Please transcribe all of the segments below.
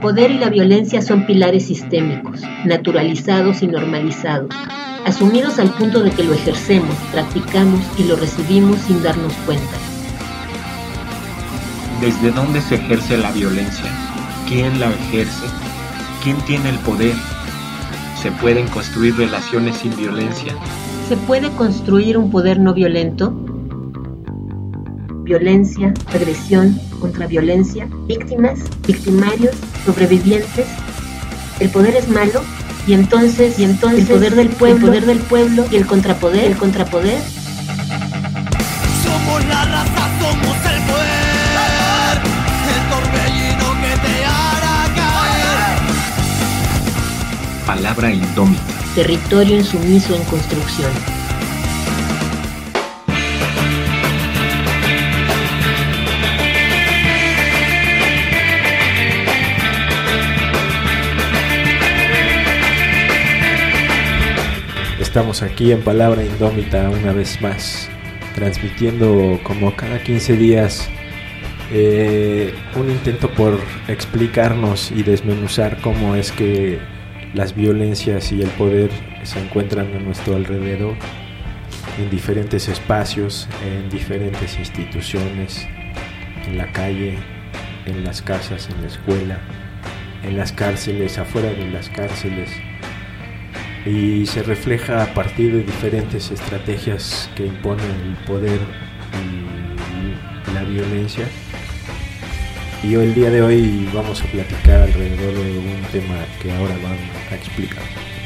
poder y la violencia son pilares sistémicos, naturalizados y normalizados, asumidos al punto de que lo ejercemos, practicamos y lo recibimos sin darnos cuenta. ¿Desde dónde se ejerce la violencia? ¿Quién la ejerce? ¿Quién tiene el poder? ¿Se pueden construir relaciones sin violencia? ¿Se puede construir un poder no violento? Violencia, agresión, contraviolencia, víctimas, victimarios, sobrevivientes. ¿El poder es malo? Y entonces el poder del pueblo y el contrapoder. Somos la raza, somos el poder, el torbellino que te hará caer. Palabra indómita. Territorio insumiso en construcción. Estamos aquí en Palabra Indómita una vez más, transmitiendo como cada 15 días un intento por explicarnos y desmenuzar cómo es que las violencias y el poder se encuentran a nuestro alrededor, en diferentes espacios, en diferentes instituciones, en la calle, en las casas, en la escuela, en las cárceles, afuera de las cárceles. Y se refleja a partir de diferentes estrategias que imponen el poder y la violencia. Y hoy, el día de hoy, vamos a platicar alrededor de un tema que ahora van a explicar.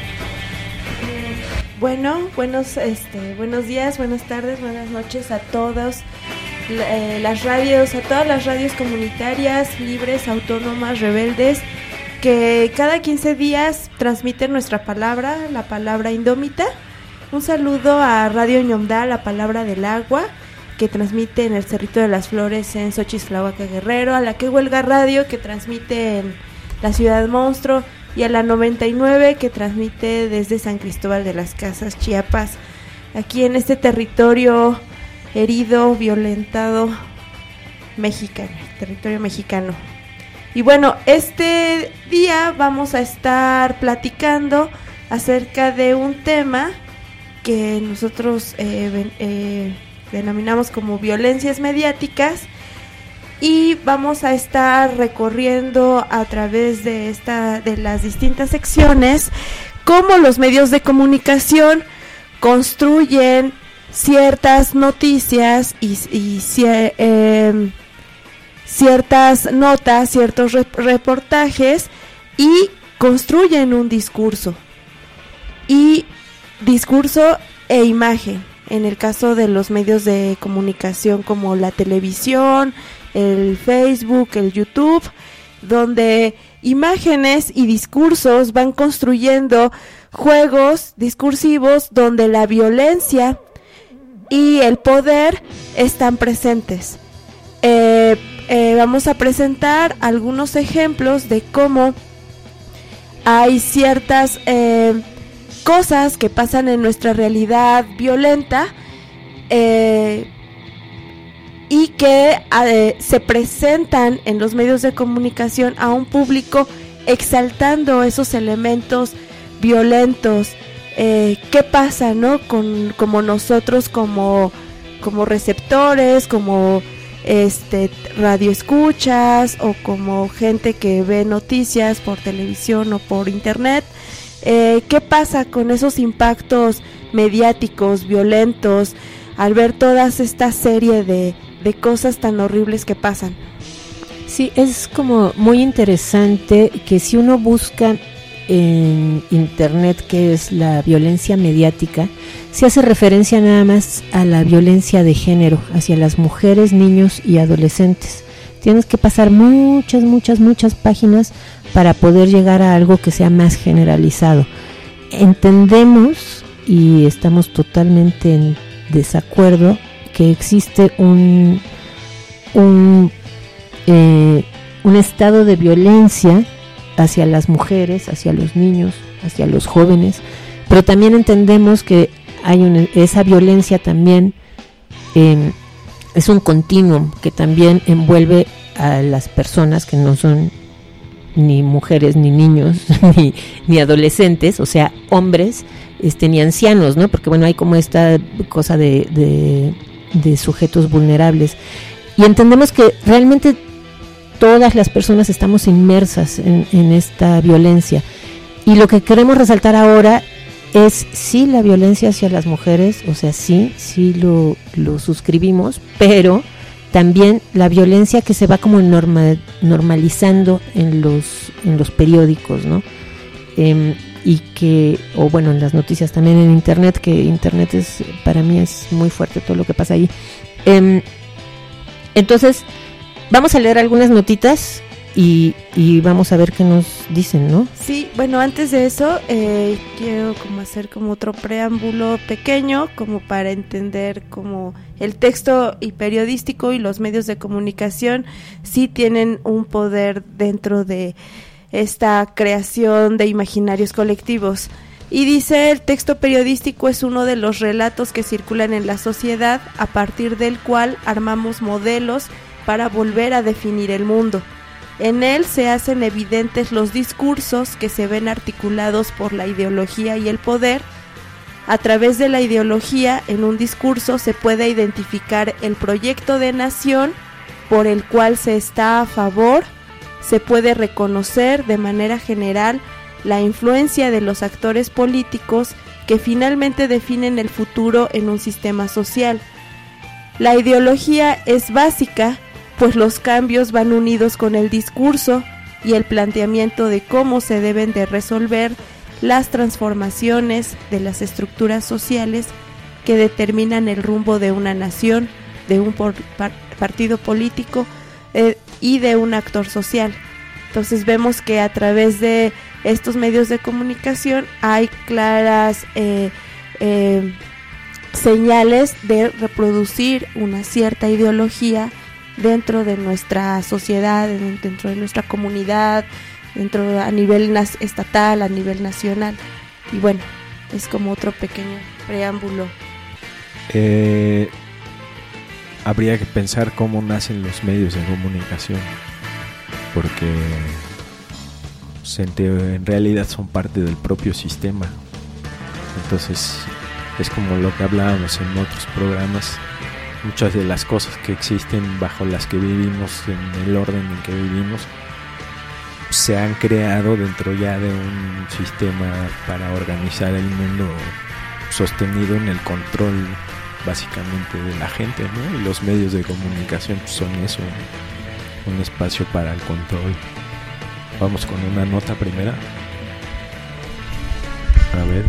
Bueno, buenos días, buenas tardes, buenas noches a todos las radios, a todas las radios comunitarias, libres, autónomas, rebeldes, que cada 15 días transmiten nuestra palabra, la palabra indómita. Un saludo a Radio Ñomdá, la palabra del agua, que transmite en el Cerrito de las Flores en Xochixtlahuaca, Guerrero, a la Que Huelga Radio, que transmite en la Ciudad Monstruo, y a la 99, que transmite desde San Cristóbal de las Casas, Chiapas, aquí en este territorio herido, violentado, territorio mexicano. Y bueno, este día vamos a estar platicando acerca de un tema que nosotros denominamos como violencias mediáticas, y vamos a estar recorriendo a través de las distintas secciones cómo los medios de comunicación construyen ciertas noticias y ciertas notas, ciertos reportajes, y construyen un discurso e imagen. En el caso de los medios de comunicación como la televisión, el Facebook, el YouTube, donde imágenes y discursos van construyendo juegos discursivos donde la violencia y el poder están presentes. Vamos a presentar algunos ejemplos de cómo hay ciertas cosas que pasan en nuestra realidad violenta y que se presentan en los medios de comunicación a un público exaltando esos elementos violentos. ¿Qué pasa, no? Como nosotros como receptores, como radioescuchas, o como gente que ve noticias por televisión o por internet. ¿Qué pasa con esos impactos mediáticos, violentos, al ver toda esta serie de cosas tan horribles que pasan? Sí, es como muy interesante que si uno busca en internet qué es la violencia mediática, se hace referencia nada más a la violencia de género hacia las mujeres, niños y adolescentes. Tienes que pasar muchas páginas para poder llegar a algo que sea más generalizado. Entendemos y estamos totalmente en desacuerdo que existe un estado de violencia hacia las mujeres, hacia los niños, hacia los jóvenes, pero también entendemos que hay esa violencia también es un continuum que también envuelve a las personas que no son ni mujeres, ni niños, ni adolescentes, o sea, hombres, ni ancianos, ¿no? Porque bueno, hay como esta cosa de sujetos vulnerables. Y entendemos que realmente todas las personas estamos inmersas en esta violencia. Y lo que queremos resaltar ahora es sí la violencia hacia las mujeres, o sea, sí lo suscribimos, pero también la violencia que se va como normalizando en los periódicos, ¿no? Y que, o bueno, en las noticias también, en internet, que internet para mí es muy fuerte todo lo que pasa ahí. Entonces, vamos a leer algunas notitas y vamos a ver qué nos dicen, ¿no? Sí, bueno, antes de eso, quiero como hacer como otro preámbulo pequeño, como para entender como el texto y periodístico y los medios de comunicación sí tienen un poder dentro de esta creación de imaginarios colectivos. Y dice, el texto periodístico es uno de los relatos que circulan en la sociedad, a partir del cual armamos modelos para volver a definir el mundo. En él se hacen evidentes los discursos que se ven articulados por la ideología y el poder. A través de la ideología, en un discurso se puede identificar el proyecto de nación por el cual se está a favor. Se puede reconocer de manera general la influencia de los actores políticos que finalmente definen el futuro en un sistema social. La ideología es básica, pues los cambios van unidos con el discurso y el planteamiento de cómo se deben de resolver las transformaciones de las estructuras sociales que determinan el rumbo de una nación, de un partido político y de un actor social. Entonces vemos que a través de estos medios de comunicación hay claras señales de reproducir una cierta ideología dentro de nuestra sociedad, dentro de nuestra comunidad, a nivel estatal, a nivel nacional. Y bueno, es como otro pequeño preámbulo. Habría que pensar cómo nacen los medios de comunicación, porque en realidad son parte del propio sistema. Entonces es como lo que hablábamos en otros programas. Muchas de las cosas que existen bajo las que vivimos, en el orden en que vivimos, se han creado dentro ya de un sistema para organizar el mundo, sostenido en el control básicamente de la gente, ¿no? Y los medios de comunicación son eso, un espacio para el control. Vamos con una nota primera. A ver.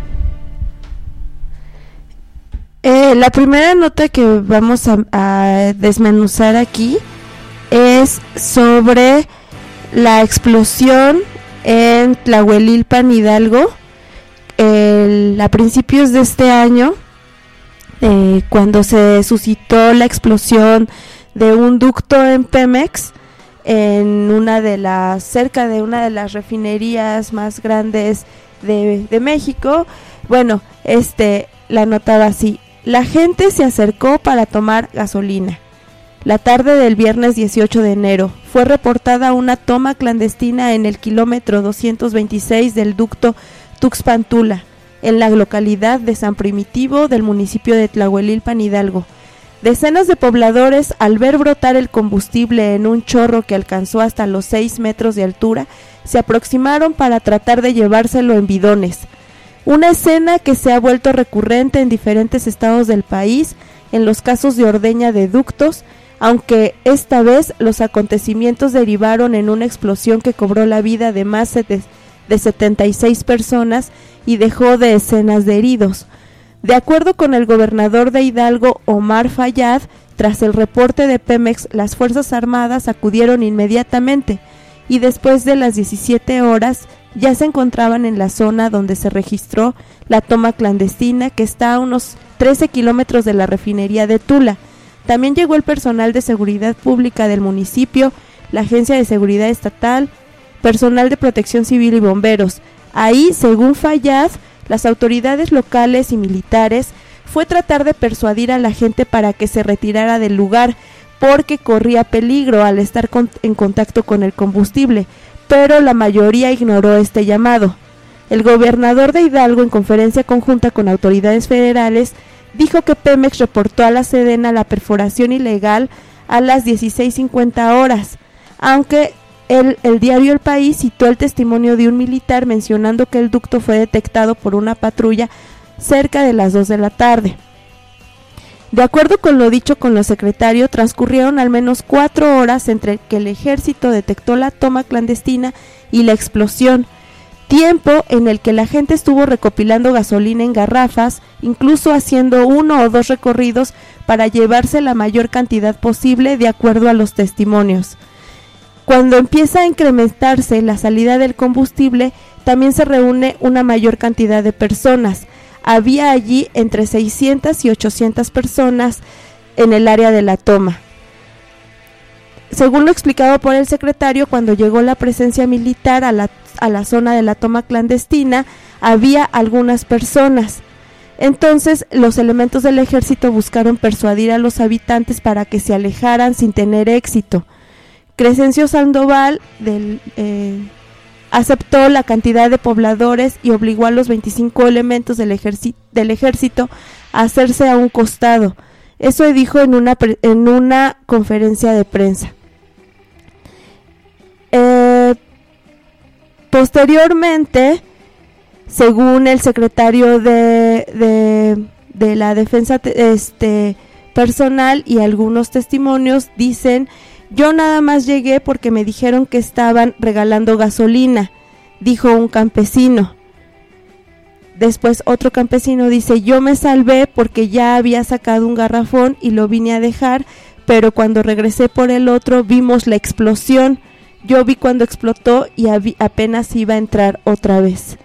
La primera nota que vamos a desmenuzar aquí es sobre la explosión en Tlahuelilpan, Hidalgo, a principios de este año, cuando se suscitó la explosión de un ducto en Pemex, cerca de una de las refinerías más grandes de México. Bueno, la nota va así: la gente se acercó para tomar gasolina. La tarde del viernes 18 de enero fue reportada una toma clandestina en el kilómetro 226 del ducto Tuxpan-Tula, en la localidad de San Primitivo del municipio de Tlahuelilpan, Hidalgo. Decenas de pobladores, al ver brotar el combustible en un chorro que alcanzó hasta los 6 metros de altura, se aproximaron para tratar de llevárselo en bidones. Una escena que se ha vuelto recurrente en diferentes estados del país en los casos de ordeña de ductos, aunque esta vez los acontecimientos derivaron en una explosión que cobró la vida de más de 76 personas y dejó decenas de heridos. De acuerdo con el gobernador de Hidalgo, Omar Fayad, tras el reporte de Pemex, las Fuerzas Armadas acudieron inmediatamente y después de las 17 horas ya se encontraban en la zona donde se registró la toma clandestina, que está a unos 13 kilómetros de la refinería de Tula. También llegó el personal de seguridad pública del municipio, la Agencia de Seguridad Estatal, personal de protección civil y bomberos. Ahí, según Fayad, las autoridades locales y militares fue tratar de persuadir a la gente para que se retirara del lugar, porque corría peligro al estar en contacto con el combustible, pero la mayoría ignoró este llamado. El gobernador de Hidalgo, en conferencia conjunta con autoridades federales, dijo que Pemex reportó a la Sedena la perforación ilegal a las 16:50 horas, aunque el diario El País citó el testimonio de un militar mencionando que el ducto fue detectado por una patrulla cerca de las 2 de la tarde. De acuerdo con lo dicho con los secretarios, transcurrieron al menos 4 horas entre que el ejército detectó la toma clandestina y la explosión, tiempo en el que la gente estuvo recopilando gasolina en garrafas, incluso haciendo 1 o 2 recorridos para llevarse la mayor cantidad posible de acuerdo a los testimonios. Cuando empieza a incrementarse la salida del combustible, también se reúne una mayor cantidad de personas. Había allí entre 600 y 800 personas en el área de la toma. Según lo explicado por el secretario, cuando llegó la presencia militar a la zona de la toma clandestina, había algunas personas. Entonces, los elementos del ejército buscaron persuadir a los habitantes para que se alejaran sin tener éxito. Crescencio Sandoval aceptó la cantidad de pobladores y obligó a los 25 elementos del ejército a hacerse a un costado. Eso dijo en una conferencia de prensa. Posteriormente, según el secretario de la defensa personal y algunos testimonios, dicen: yo nada más llegué porque me dijeron que estaban regalando gasolina, dijo un campesino. Después otro campesino dice: yo me salvé porque ya había sacado un garrafón y lo vine a dejar, pero cuando regresé por el otro vimos la explosión. Yo vi cuando explotó y apenas iba a entrar otra vez.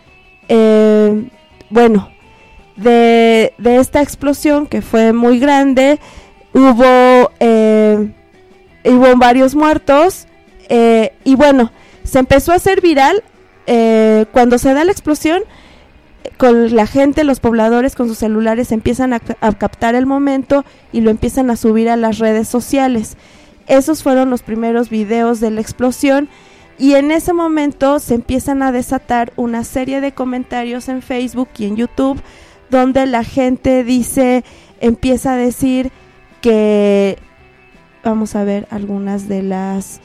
Bueno, de esta explosión, que fue muy grande, hubo varios muertos, y bueno, se empezó a hacer viral. Cuando se da la explosión, con la gente, los pobladores con sus celulares empiezan a captar el momento y lo empiezan a subir a las redes sociales. Esos fueron los primeros videos de la explosión, y en ese momento se empiezan a desatar una serie de comentarios en Facebook y en YouTube, donde la gente empieza a decir que, vamos a ver algunas de las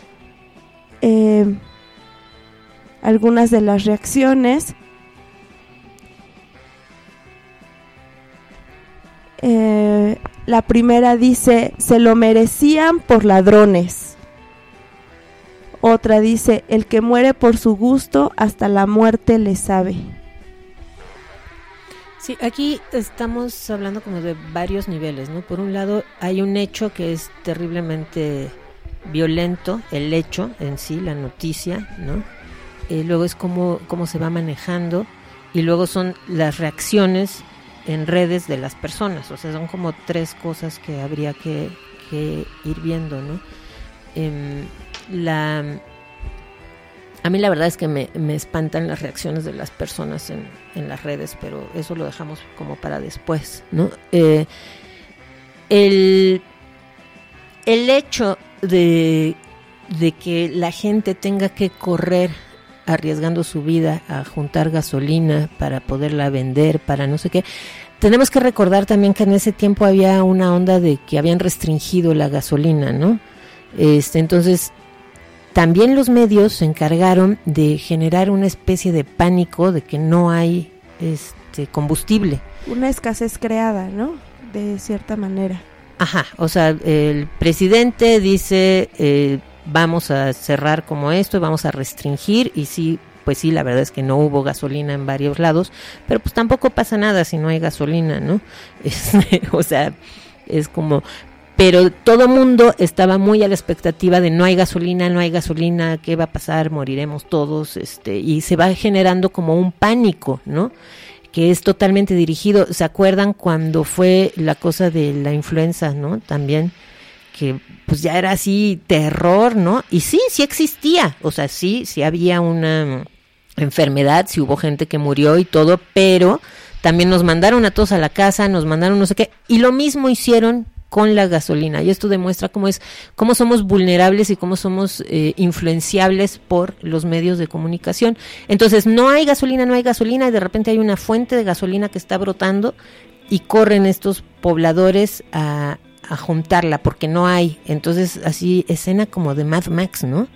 reacciones. La primera dice: se lo merecían por ladrones. Otra dice: el que muere por su gusto, hasta la muerte le sabe. Sí, aquí estamos hablando como de varios niveles, ¿no? Por un lado, hay un hecho que es terriblemente violento, el hecho en sí, la noticia, ¿no? Luego es cómo se va manejando, y luego son las reacciones en redes de las personas. O sea, son como 3 cosas que habría que ir viendo, ¿no? A mí la verdad es que me espantan las reacciones de las personas en las redes, pero eso lo dejamos como para después, ¿no? El hecho de que la gente tenga que correr arriesgando su vida a juntar gasolina para poderla vender, para no sé qué. Tenemos que recordar también que en ese tiempo había una onda de que habían restringido la gasolina, ¿no? Entonces, también los medios se encargaron de generar una especie de pánico de que no hay combustible. Una escasez creada, ¿no? De cierta manera. Ajá, o sea, el presidente dice, vamos a cerrar como esto, vamos a restringir, y sí, pues sí, la verdad es que no hubo gasolina en varios lados, pero pues tampoco pasa nada si no hay gasolina, ¿no? O sea, es como... Pero todo mundo estaba muy a la expectativa de no hay gasolina, ¿qué va a pasar? Moriremos todos, y se va generando como un pánico, ¿no? Que es totalmente dirigido. ¿Se acuerdan cuando fue la cosa de la influenza, no? También, que pues ya era así terror, ¿no? Y sí existía, o sea, sí había una enfermedad, sí hubo gente que murió y todo, pero también nos mandaron a todos a la casa, nos mandaron no sé qué, y lo mismo hicieron con la gasolina, y esto demuestra cómo somos vulnerables y cómo somos influenciables por los medios de comunicación. Entonces no hay gasolina y de repente hay una fuente de gasolina que está brotando y corren estos pobladores a juntarla porque no hay. Entonces así, escena como de Mad Max, ¿no?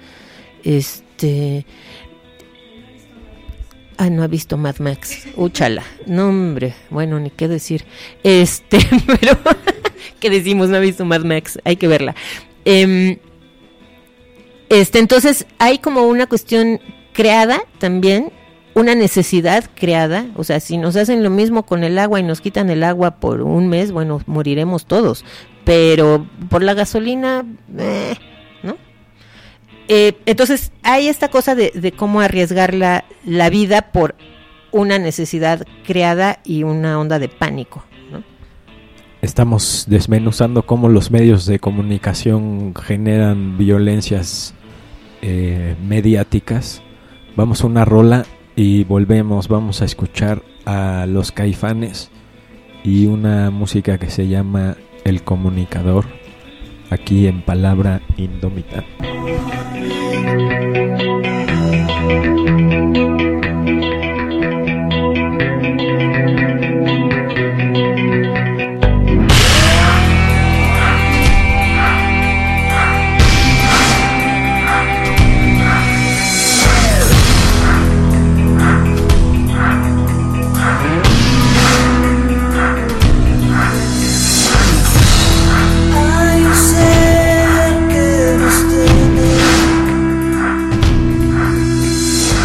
No ha visto Mad Max. Úchala. No, hombre. Bueno, ni qué decir. Pero ¿qué decimos? No ha visto Mad Max. Hay que verla. Entonces hay como una cuestión creada también, una necesidad creada. O sea, si nos hacen lo mismo con el agua y nos quitan el agua por un mes, bueno, moriremos todos. Pero por la gasolina, ¿no? Entonces hay esta cosa de cómo arriesgar la vida por una necesidad creada y una onda de pánico, ¿no? Estamos desmenuzando cómo los medios de comunicación generan violencias mediáticas. Vamos a una rola y volvemos. Vamos a escuchar a Los Caifanes y una música que se llama El Comunicador, aquí en Palabra Indómita. Hay un ser que nos tiene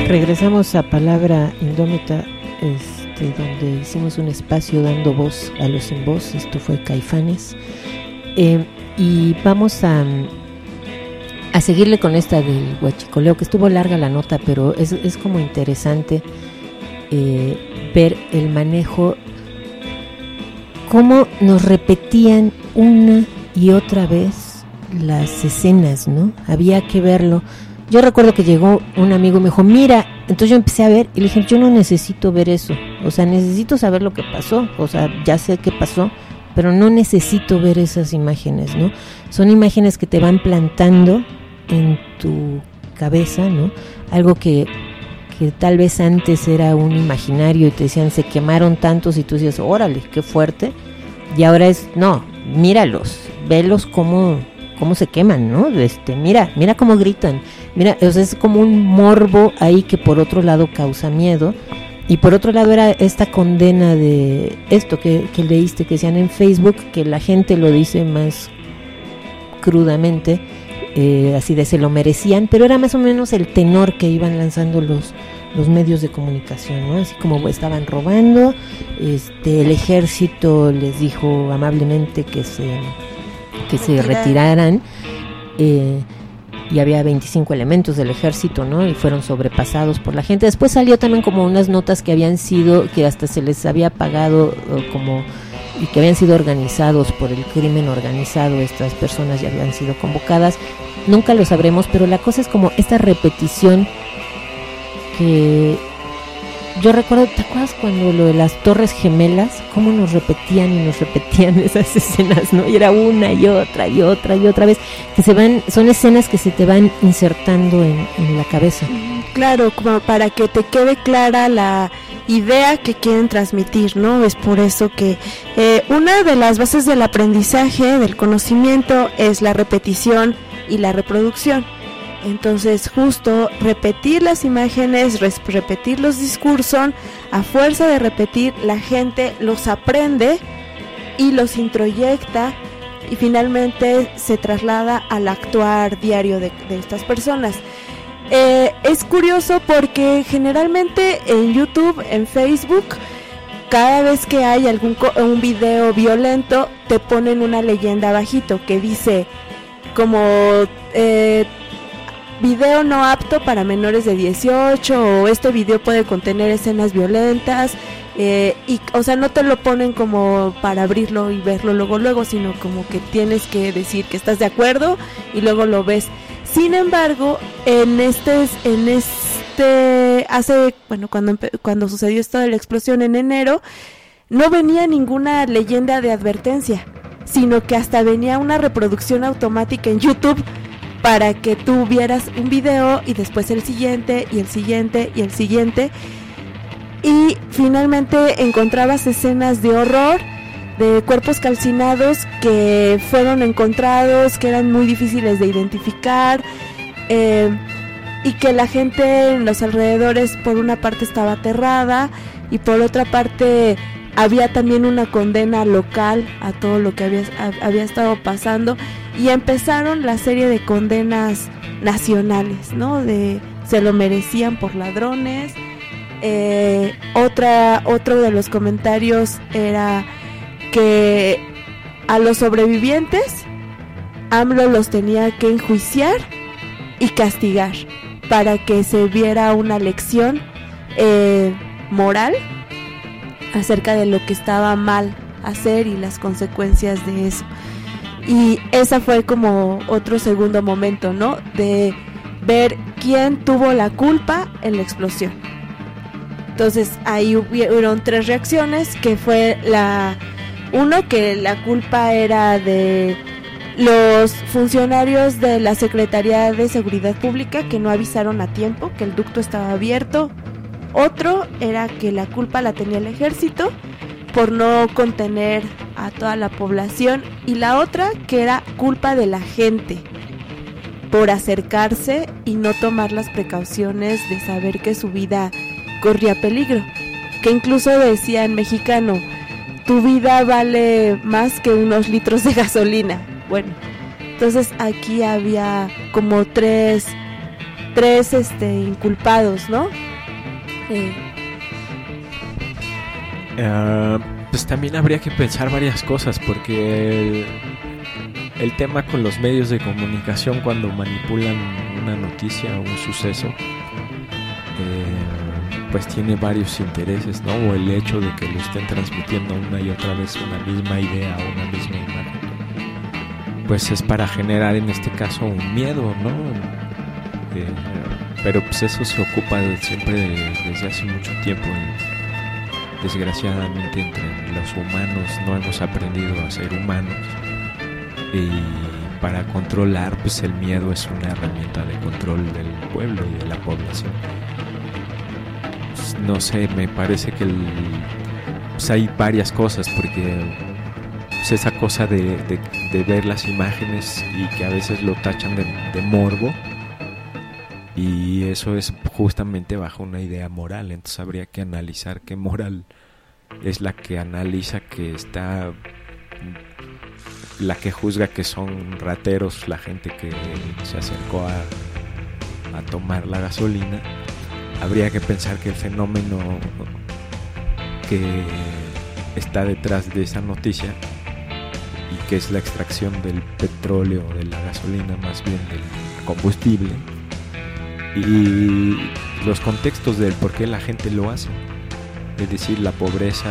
Regresamos a Palabra Indómita, donde hicimos un espacio dando voz a los sin voz. Esto fue Caifanes. Y vamos a seguirle con esta del huachicoleo, que estuvo larga la nota, pero es como interesante ver el manejo, cómo nos repetían una y otra vez las escenas, ¿no? Había que verlo. Yo recuerdo que llegó un amigo y me dijo, mira, entonces yo empecé a ver y le dije, yo no necesito ver eso, o sea, necesito saber lo que pasó, o sea, ya sé qué pasó, pero no necesito ver esas imágenes, ¿no? Son imágenes que te van plantando en tu cabeza, ¿no? Algo que tal vez antes era un imaginario y te decían, se quemaron tantos, y tú decías, órale, qué fuerte, y ahora es, no, míralos, velos cómo se queman, ¿no? Mira cómo gritan, mira, o sea, es como un morbo ahí que por otro lado causa miedo, y por otro lado era esta condena de esto que leíste, que decían en Facebook, que la gente lo dice más crudamente, así de se lo merecían, pero era más o menos el tenor que iban lanzando los medios de comunicación, ¿no? Así como estaban robando, el ejército les dijo amablemente que se retiraran, y había 25 elementos del ejército, ¿no? Y fueron sobrepasados por la gente. Después salió también como unas notas que habían sido, que hasta se les había pagado y que habían sido organizados por el crimen organizado. Estas personas ya habían sido convocadas. Nunca lo sabremos, pero la cosa es como esta repetición que yo recuerdo. ¿Te acuerdas cuando lo de las Torres Gemelas? Cómo nos repetían esas escenas, ¿no? Y era una y otra y otra y otra vez, que son escenas que se te van insertando en la cabeza. Claro, como para que te quede clara la idea que quieren transmitir, ¿no? Es por eso que una de las bases del aprendizaje, del conocimiento, es la repetición y la reproducción. Entonces, justo repetir las imágenes, repetir los discursos, a fuerza de repetir, la gente los aprende y los introyecta, y finalmente se traslada al actuar diario de estas personas. Es curioso porque generalmente en YouTube, en Facebook, cada vez que hay un video violento, te ponen una leyenda abajito que dice como video no apto para menores de 18, o este video puede contener escenas violentas, y, o sea, no te lo ponen como para abrirlo y verlo luego, sino como que tienes que decir que estás de acuerdo y luego lo ves. Sin embargo, cuando sucedió esto de la explosión en enero, no venía ninguna leyenda de advertencia, sino que hasta venía una reproducción automática en YouTube para que tú vieras un video y después el siguiente y el siguiente y el siguiente, y finalmente encontrabas escenas de horror, de cuerpos calcinados que fueron encontrados, que eran muy difíciles de identificar, y que la gente en los alrededores por una parte estaba aterrada y por otra parte había también una condena local a todo lo que había estado pasando, y empezaron la serie de condenas nacionales, ¿no? Se lo merecían por ladrones. Otro de los comentarios era que a los sobrevivientes AMLO los tenía que enjuiciar y castigar para que se viera una lección moral acerca de lo que estaba mal hacer y las consecuencias de eso. Y esa fue como otro segundo momento, ¿no? De ver quién tuvo la culpa en la explosión. Entonces ahí hubieron 3 reacciones, que fue que la culpa era de los funcionarios de la Secretaría de Seguridad Pública, que no avisaron a tiempo que el ducto estaba abierto. Otro era que la culpa la tenía el ejército por no contener a toda la población, y la otra que era culpa de la gente por acercarse y no tomar las precauciones de saber que su vida corría peligro, que incluso decía en mexicano, tu vida vale más que unos litros de gasolina. Bueno, entonces aquí había como tres 3 inculpados, ¿no? Pues también habría que pensar varias cosas, porque el tema con los medios de comunicación cuando manipulan una noticia o un suceso, pues tiene varios intereses, ¿no? O el hecho de que lo estén transmitiendo una y otra vez una misma idea o una misma imagen, pues es para generar en este caso un miedo, ¿no? Pero pues eso se ocupa siempre desde hace mucho tiempo. Desgraciadamente entre los humanos no hemos aprendido a ser humanos, y para controlar, pues el miedo es una herramienta de control del pueblo y de la población. Pues, no sé, me parece que pues hay varias cosas, porque pues esa cosa de ver las imágenes y que a veces lo tachan de morbo, y eso es justamente bajo una idea moral. Entonces habría que analizar qué moral es la que analiza que está, la que juzga que son rateros la gente que se acercó a tomar la gasolina. Habría que pensar que el fenómeno que está detrás de esa noticia, y que es la extracción del petróleo, de la gasolina, más bien del combustible, y los contextos del por qué la gente lo hace, es decir, la pobreza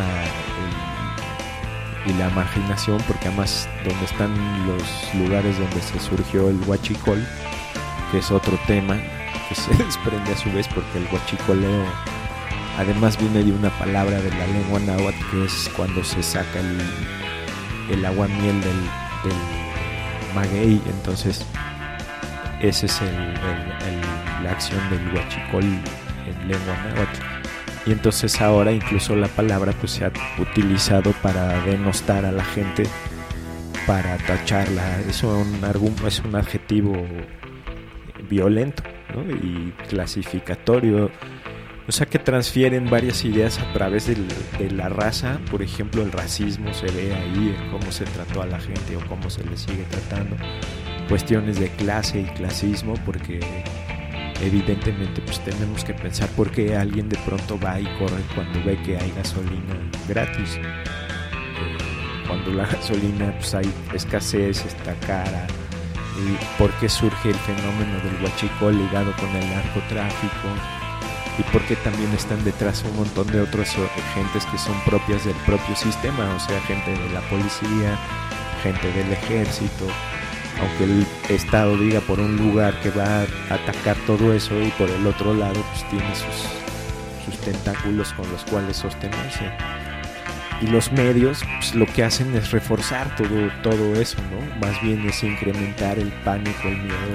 y la marginación, porque además donde están los lugares donde se surgió el huachicol, que es otro tema que se desprende a su vez, porque el huachicoleo además viene de una palabra de la lengua náhuatl, que es cuando se saca el aguamiel del maguey. Entonces ese es la acción del huachicol en lengua náhuatl. Y entonces ahora incluso la palabra pues se ha utilizado para denostar a la gente, para tacharla. Es un adjetivo violento, ¿no? Y clasificatorio. O sea, que transfieren varias ideas a través de la raza. Por ejemplo, el racismo se ve ahí, en cómo se trató a la gente o cómo se le sigue tratando. Cuestiones de clase y clasismo, porque evidentemente pues tenemos que pensar por qué alguien de pronto va y corre cuando ve que hay gasolina gratis, cuando la gasolina pues hay escasez, está cara, y por qué surge el fenómeno del huachicol ligado con el narcotráfico, y por qué también están detrás un montón de otras gentes que son propias del propio sistema, o sea, gente de la policía, gente del ejército. Aunque el Estado diga por un lugar que va a atacar todo eso, y por el otro lado pues tiene sus tentáculos con los cuales sostenerse. Y los medios pues lo que hacen es reforzar todo eso, ¿no? Más bien es incrementar el pánico, el miedo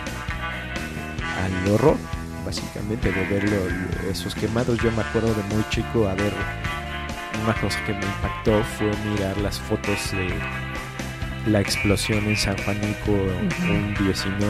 al horror, básicamente, de ver esos quemados. Yo me acuerdo de muy chico, a ver, una cosa que me impactó fue mirar las fotos de la explosión en San Juanico, un 19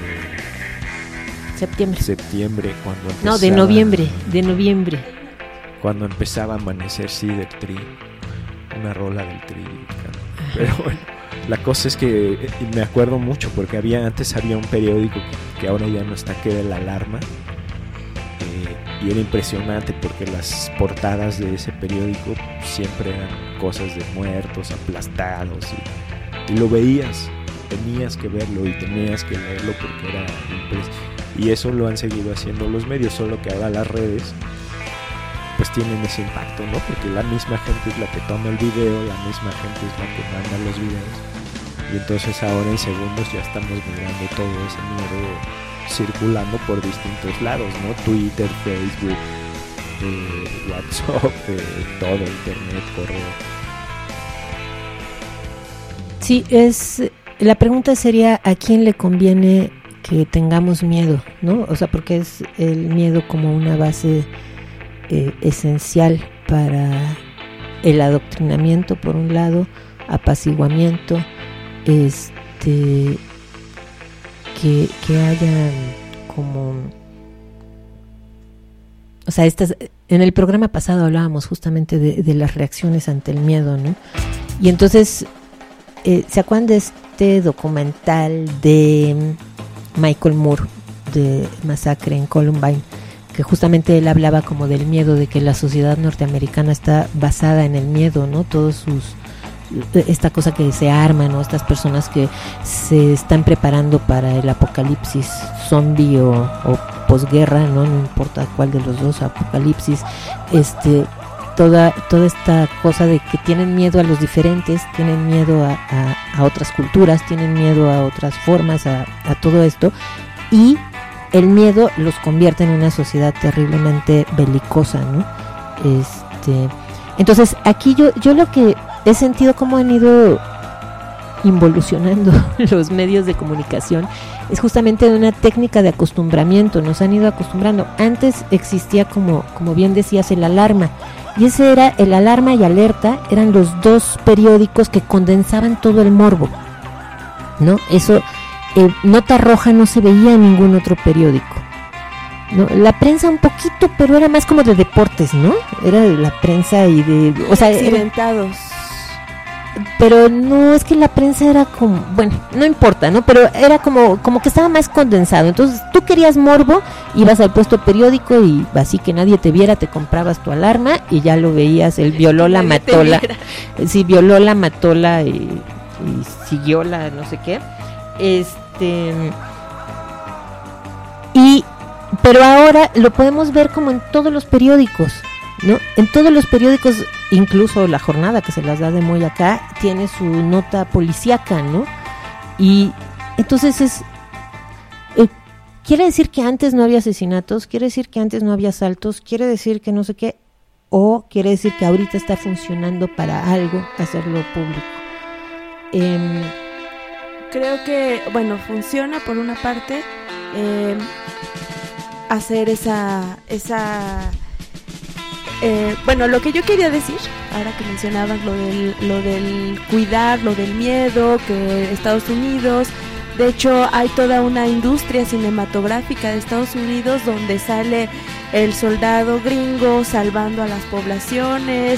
de septiembre, cuando empezaba, de noviembre, cuando empezaba a amanecer, sí, del Tri, una rola del Tri. Pero bueno, la cosa es que me acuerdo mucho porque antes había un periódico que ahora ya no está, que era El Alarma, y era impresionante porque las portadas de ese periódico siempre eran cosas de muertos, aplastados, y lo veías, tenías que verlo y tenías que leerlo porque era y eso lo han seguido haciendo los medios, solo que ahora las redes pues tienen ese impacto, ¿no? Porque la misma gente es la que toma el video, la misma gente es la que manda los videos, y entonces ahora en segundos ya estamos mirando todo ese miedo circulando por distintos lados, ¿no? Twitter, Facebook, WhatsApp, todo, internet, correo. Sí, la pregunta sería ¿a quién le conviene que tengamos miedo, ¿no? O sea, porque es el miedo como una base esencial para el adoctrinamiento, por un lado, apaciguamiento, que haya como, o sea, en el programa pasado hablábamos justamente de las reacciones ante el miedo, ¿no? Y entonces ¿se acuerdan de este documental de Michael Moore, de masacre en Columbine, que justamente él hablaba como del miedo, de que la sociedad norteamericana está basada en el miedo, ¿no? Esta cosa que se arma, ¿no? Estas personas que se están preparando para el apocalipsis zombie o posguerra, ¿no? No importa cuál de los dos, apocalipsis, toda esta cosa de que tienen miedo a los diferentes, tienen miedo a otras culturas, tienen miedo a otras formas, a todo esto, y el miedo los convierte en una sociedad terriblemente belicosa, ¿no? Entonces aquí yo lo que he sentido cómo han ido involucionando los medios de comunicación es justamente una técnica de acostumbramiento, nos han ido acostumbrando. Antes existía, como bien decías, el Alarma, y ese era el Alarma y Alerta, eran los dos periódicos que condensaban todo el morbo, ¿no? Eso, Nota Roja no se veía en ningún otro periódico, ¿no? La prensa un poquito, pero era más como de deportes, ¿no? Era de la prensa y de, o sea, accidentados. Pero no, es que la prensa era como, bueno, no importa, ¿no? Pero era como que estaba más condensado. Entonces tú querías morbo, ibas al puesto periódico y así que nadie te viera, te comprabas tu Alarma y ya lo veías, él violó la matola. Sí, violó la matola y siguió la no sé qué. Pero ahora lo podemos ver como en todos los periódicos, ¿no? En todos los periódicos, incluso La Jornada, que se las da de muy acá, tiene su nota policíaca, ¿no? Y entonces quiere decir que antes no había asesinatos, quiere decir que antes no había asaltos, quiere decir que no sé qué, o quiere decir que ahorita está funcionando para algo hacerlo público. Creo que, bueno, funciona por una parte hacer bueno, lo que yo quería decir, ahora que mencionabas lo del cuidar, lo del miedo, que Estados Unidos, de hecho hay toda una industria cinematográfica de Estados Unidos donde sale el soldado gringo salvando a las poblaciones,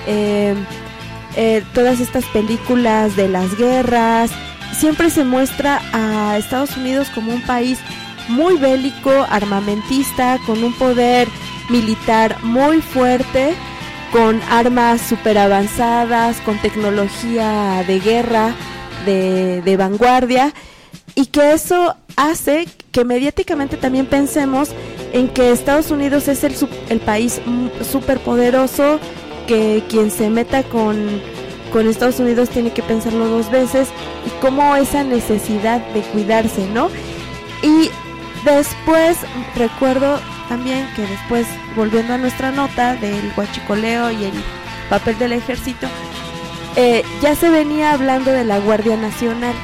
todas estas películas de las guerras, siempre se muestra a Estados Unidos como un país muy bélico, armamentista, con un poder militar muy fuerte, con armas super avanzadas, con tecnología de guerra de vanguardia, y que eso hace que mediáticamente también pensemos en que Estados Unidos es el país súper poderoso, que quien se meta con Estados Unidos tiene que pensarlo dos veces, y como esa necesidad de cuidarse, ¿no? Y después recuerdo también que después, volviendo a nuestra nota del huachicoleo y el papel del ejército, ya se venía hablando de la Guardia Nacional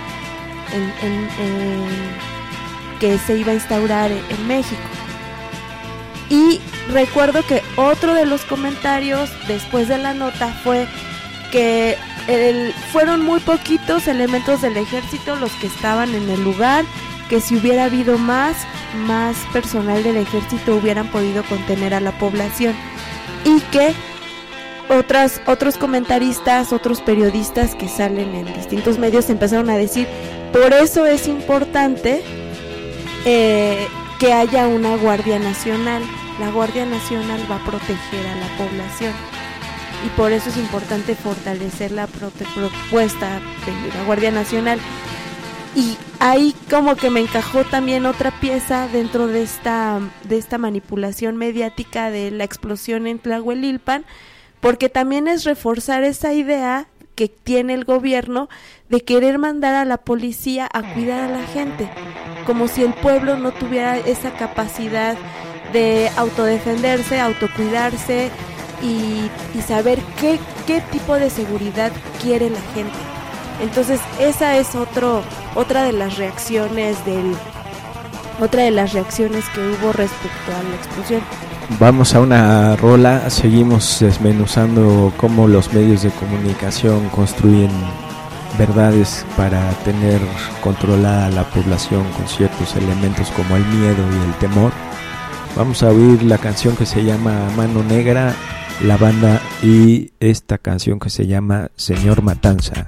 que se iba a instaurar en México. Y recuerdo que otro de los comentarios después de la nota fue que fueron muy poquitos elementos del ejército los que estaban en el lugar, que si hubiera habido más personal del ejército hubieran podido contener a la población, y que otros comentaristas, otros periodistas que salen en distintos medios empezaron a decir, por eso es importante que haya una Guardia Nacional. La Guardia Nacional va a proteger a la población, y por eso es importante fortalecer la propuesta de la Guardia Nacional. Y ahí como que me encajó también otra pieza dentro de esta manipulación mediática de la explosión en Tlahuelilpan, porque también es reforzar esa idea que tiene el gobierno de querer mandar a la policía a cuidar a la gente, como si el pueblo no tuviera esa capacidad de autodefenderse, autocuidarse y saber qué tipo de seguridad quiere la gente. Entonces esa es otra de las reacciones que hubo respecto a la explosión. Vamos a una rola, seguimos desmenuzando cómo los medios de comunicación construyen verdades para tener controlada a la población con ciertos elementos como el miedo y el temor. Vamos a oír la canción que se llama Mano Negra, la banda, y esta canción que se llama Señor Matanza.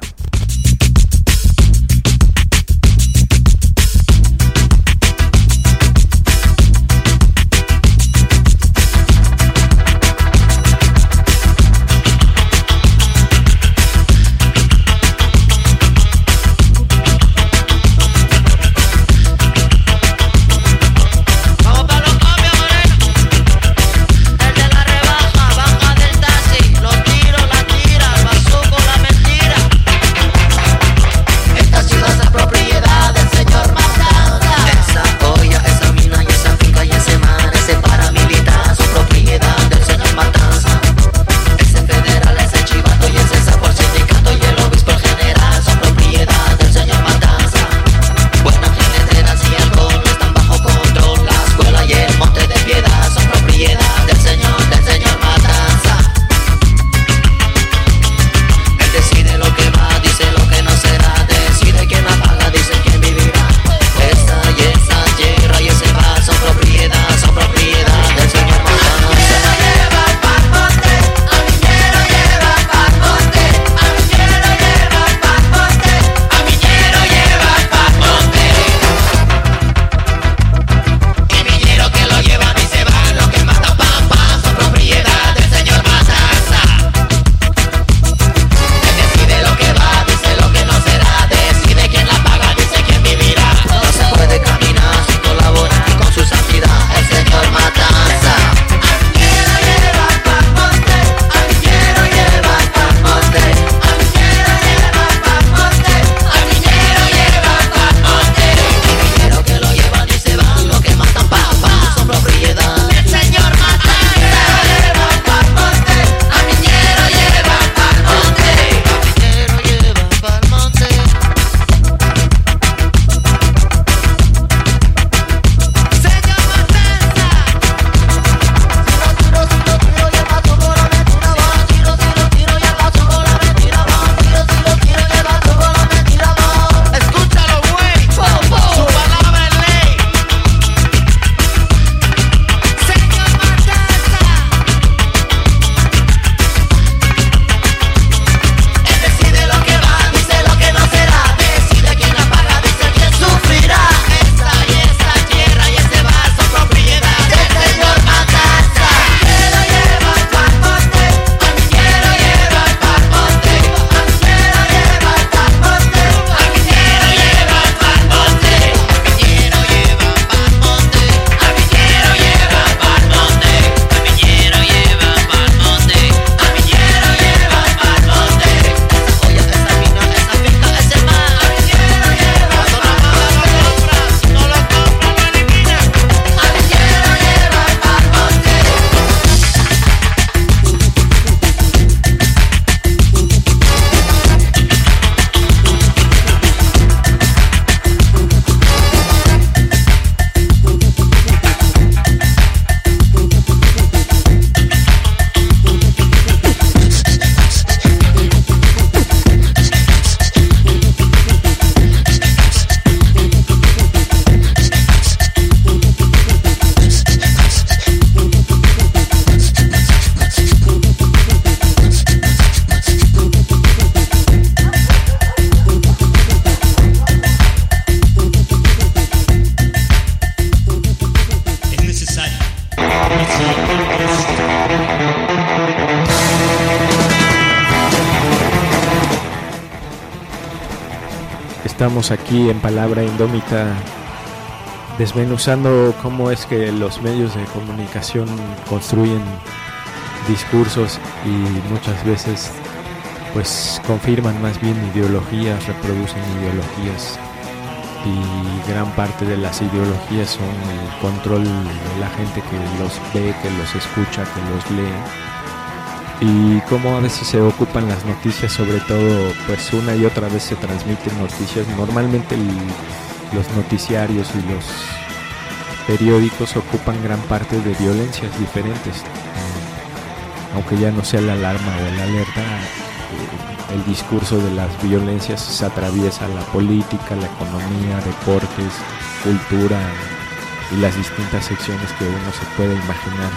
Estamos aquí en Palabra Indómita desmenuzando cómo es que los medios de comunicación construyen discursos y muchas veces pues confirman más bien ideologías, reproducen ideologías, y gran parte de las ideologías son el control de la gente que los ve, que los escucha, que los lee, y cómo a veces se ocupan las noticias, sobre todo pues una y otra vez se transmiten noticias. Normalmente los noticiarios y los periódicos ocupan gran parte de violencias diferentes, aunque ya no sea la alarma o la alerta. El discurso de las violencias se atraviesa la política, la economía, deportes, cultura y las distintas secciones que uno se puede imaginar.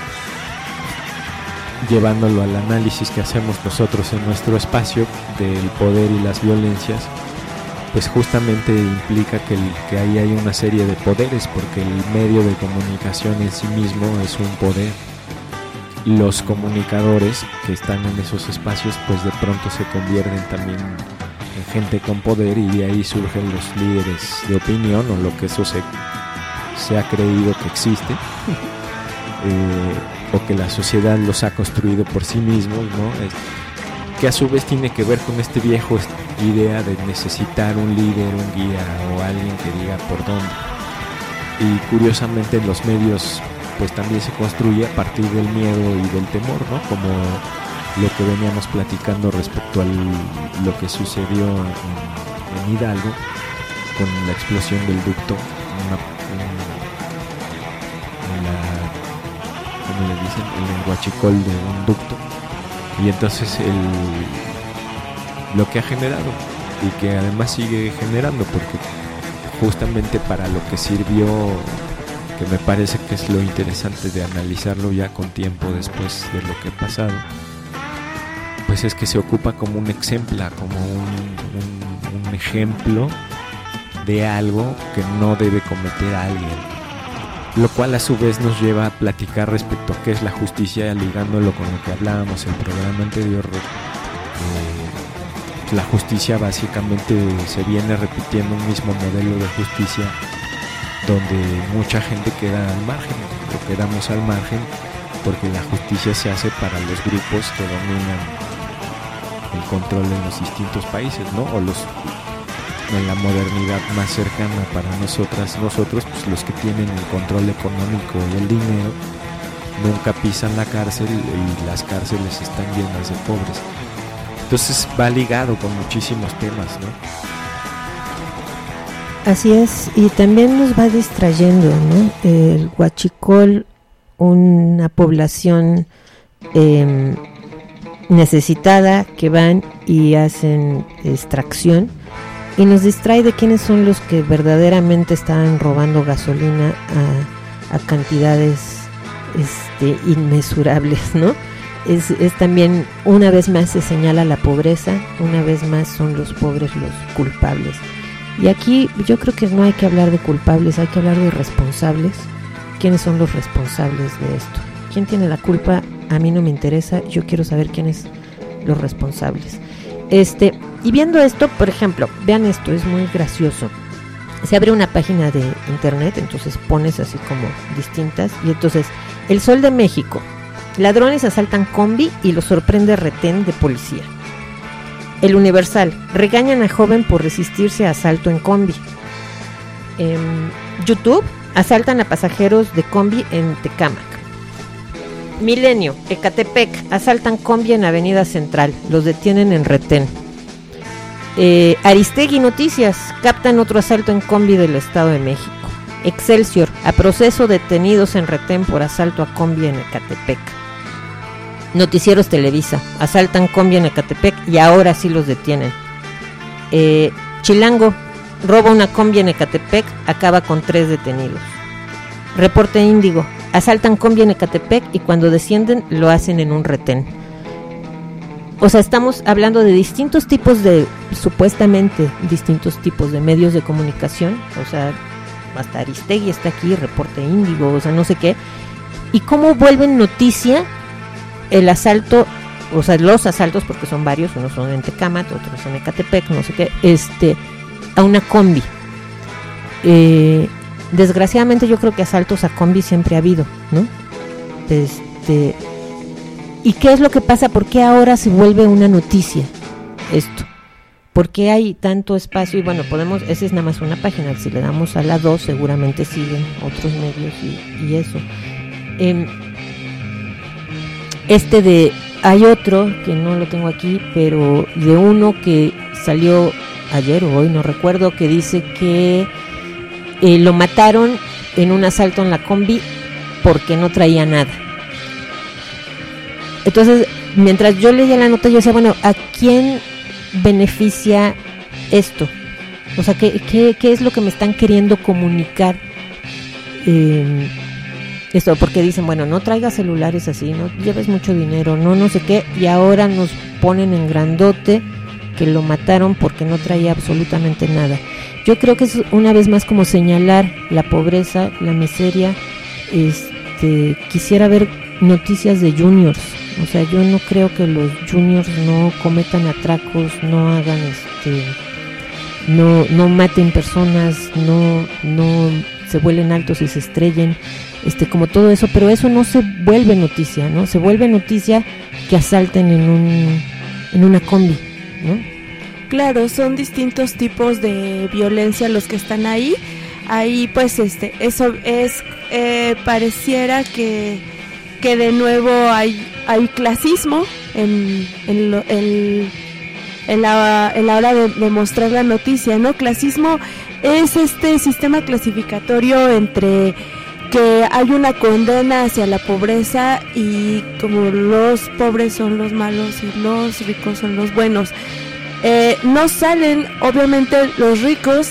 Llevándolo al análisis que hacemos nosotros en nuestro espacio del poder y las violencias, pues justamente implica que ahí hay una serie de poderes, porque el medio de comunicación en sí mismo es un poder. Los comunicadores que están en esos espacios pues de pronto se convierten también en gente con poder, y de ahí surgen los líderes de opinión, o lo que eso se ha creído que existe, o que la sociedad los ha construido por sí mismos, ¿no? Que a su vez tiene que ver con este viejo idea de necesitar un líder, un guía o alguien que diga por dónde. Y curiosamente en los medios pues también se construye a partir del miedo y del temor, ¿no? Como lo que veníamos platicando respecto a lo que sucedió en Hidalgo con la explosión del ducto, ¿cómo le dicen? El huachicol de un ducto, y entonces lo que ha generado, y que además sigue generando, porque justamente para lo que sirvió, que me parece que es lo interesante de analizarlo ya con tiempo después de lo que ha pasado, pues es que se ocupa como un ejemplo, como un ejemplo de algo que no debe cometer a alguien, lo cual a su vez nos lleva a platicar respecto a qué es la justicia, ligándolo con lo que hablábamos en el programa anterior. La justicia básicamente se viene repitiendo un mismo modelo de justicia, donde mucha gente queda al margen, o quedamos al margen, porque la justicia se hace para los grupos que dominan el control en los distintos países, ¿no? O en la modernidad más cercana para nosotros, pues los que tienen el control económico y el dinero nunca pisan la cárcel, y las cárceles están llenas de pobres. Entonces va ligado con muchísimos temas, ¿no? Así es, y también nos va distrayendo, ¿no? El huachicol, una población necesitada que van y hacen extracción, y nos distrae de quiénes son los que verdaderamente están robando gasolina a cantidades inmesurables, ¿no? Es también, una vez más se señala la pobreza, una vez más son los pobres los culpables. Y aquí yo creo que no hay que hablar de culpables, hay que hablar de responsables. ¿Quiénes son los responsables de esto? ¿Quién tiene la culpa? A mí no me interesa, yo quiero saber quiénes los responsables. Y viendo esto, por ejemplo, vean esto, es muy gracioso. Se abre una página de internet, entonces pones así como distintas, y entonces, El Sol de México, ladrones asaltan combi y los sorprende retén de policía. El Universal, regañan a joven por resistirse a asalto en combi. YouTube, asaltan a pasajeros de combi en Tecámac. Milenio, Ecatepec, asaltan combi en Avenida Central, los detienen en retén. Aristegui Noticias, captan otro asalto en combi del Estado de México. Excelsior, a proceso detenidos en retén por asalto a combi en Ecatepec. Noticieros Televisa, asaltan combi en Ecatepec y ahora sí los detienen. Chilango, roba una combi en Ecatepec, acaba con 3 detenidos. Reporte Índigo, asaltan combi en Ecatepec y cuando descienden lo hacen en un retén. O sea, estamos hablando de distintos tipos de, supuestamente distintos tipos de medios de comunicación, o sea, hasta Aristegui está aquí, Reporte Índigo, o sea, no sé qué, y cómo vuelven noticia el asalto, o sea, los asaltos, porque son varios, unos son en Tecámac, otros en Ecatepec, no sé qué, a una combi. Desgraciadamente yo creo que asaltos a combi siempre ha habido, ¿no? ¿Y qué es lo que pasa? ¿Por qué ahora se vuelve una noticia esto? ¿Por qué hay tanto espacio? Y bueno, esa es nada más una página, si le damos a la 2 seguramente siguen otros medios y eso. Hay otro que no lo tengo aquí, pero de uno que salió ayer o hoy, no recuerdo, que dice que lo mataron en un asalto en la combi porque no traía nada. Entonces, mientras yo leía la nota, yo decía, bueno, ¿a quién beneficia esto? O sea, ¿qué es lo que me están queriendo comunicar? Esto, porque dicen, bueno, no traigas celulares así, no lleves mucho dinero, no sé qué, y ahora nos ponen en grandote que lo mataron porque no traía absolutamente nada. Yo creo que es una vez más como señalar la pobreza, la miseria. Quisiera ver noticias de juniors. O sea, yo no creo que los juniors no cometan atracos, no hagan no maten personas, no se vuelen altos y se estrellen, como todo eso, pero eso no se vuelve noticia, ¿no? Se vuelve noticia que asalten en una combi, ¿no? Claro, son distintos tipos de violencia los que están ahí. Ahí pues eso es pareciera que de nuevo hay clasismo en la hora de mostrar la noticia, ¿no? Clasismo es este sistema clasificatorio entre que hay una condena hacia la pobreza y como los pobres son los malos y los ricos son los buenos. No salen obviamente los ricos,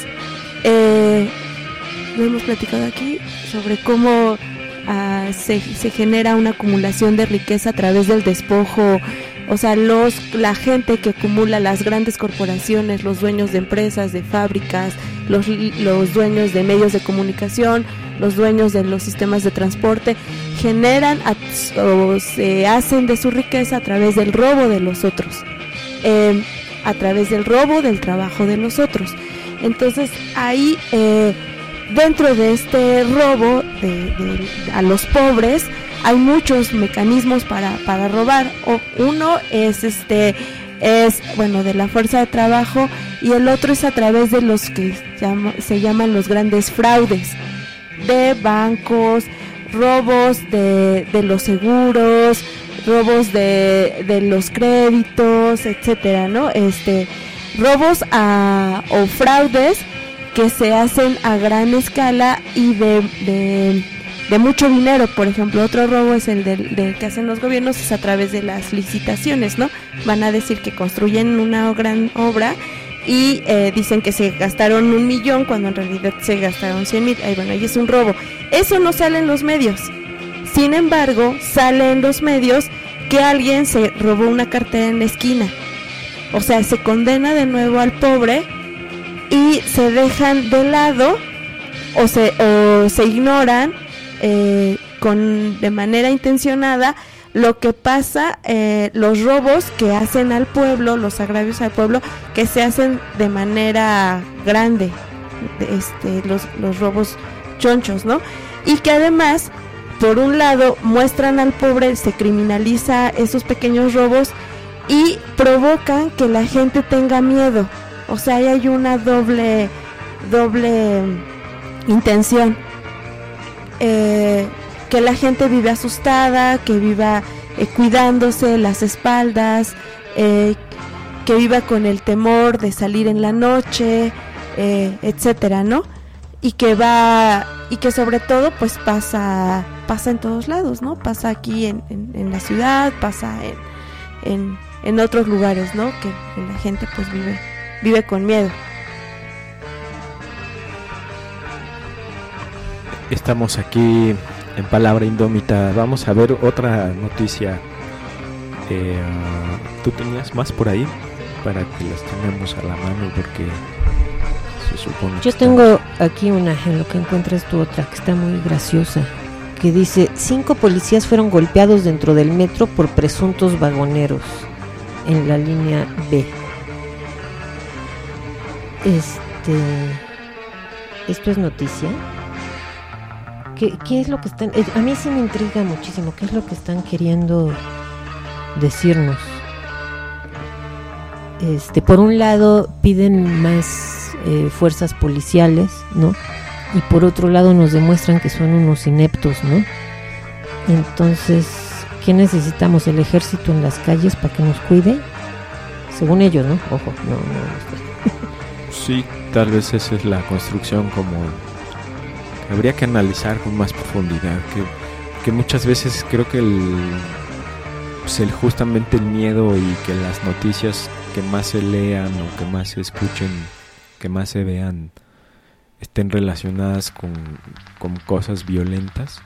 lo hemos platicado aquí sobre cómo se genera una acumulación de riqueza a través del despojo. O sea, la gente que acumula, las grandes corporaciones, los dueños de empresas, de fábricas, los dueños de medios de comunicación, los dueños de los sistemas de transporte, generan o se hacen de su riqueza a través del robo de los otros, a través del robo del trabajo de los otros. Entonces ahí, dentro de este robo a los pobres, hay muchos mecanismos para robar. Uno es de la fuerza de trabajo, y el otro es a través de los que se llaman los grandes fraudes de bancos, robos de los seguros, robos de los créditos, etcétera, ¿no? Robos o fraudes que se hacen a gran escala y de mucho dinero. Por ejemplo, otro robo es el del que hacen los gobiernos, es a través de las licitaciones, ¿no? Van a decir que construyen una gran obra y dicen que se gastaron 1 millón cuando en realidad se gastaron 100,000. Ahí es un robo. Eso no sale en los medios. Sin embargo, sale en los medios que alguien se robó una cartera en la esquina. O sea, se condena de nuevo al pobre y se dejan de lado o se ignoran de manera intencionada lo que pasa, los robos que hacen al pueblo, los agravios al pueblo, que se hacen de manera grande, los robos chonchos, ¿no? Y que además, por un lado, muestran al pobre, se criminaliza esos pequeños robos y provocan que la gente tenga miedo. O sea, ahí hay una doble intención. Que la gente vive asustada, que viva cuidándose las espaldas, que viva con el temor de salir en la noche, etcétera, ¿no? Y que sobre todo pues pasa en todos lados, ¿no? Pasa aquí en la ciudad, pasa en otros lugares, ¿no? Que la gente pues vive con miedo. Estamos aquí en Palabra Indómita. Vamos a ver otra noticia. ¿Tú tenías más por ahí? Para que las tengamos a la mano, porque se supone. Yo tengo aquí una, en lo que encuentras tú otra, que está muy graciosa, que dice 5 policías fueron golpeados dentro del metro por presuntos vagoneros en la línea B. Esto es noticia. ¿Qué es lo que están? A mí sí me intriga muchísimo. ¿Qué es lo que están queriendo decirnos? Por un lado piden más fuerzas policiales, ¿no? Y por otro lado nos demuestran que son unos ineptos, ¿no? Entonces, ¿qué necesitamos? ¿El ejército en las calles para que nos cuide? Según ellos, ¿no? Ojo, no. Sí, tal vez esa es la construcción como habría que analizar con más profundidad, que muchas veces creo que justamente el miedo y que las noticias que más se lean o que más se escuchen, que más se vean, estén relacionadas con cosas violentas,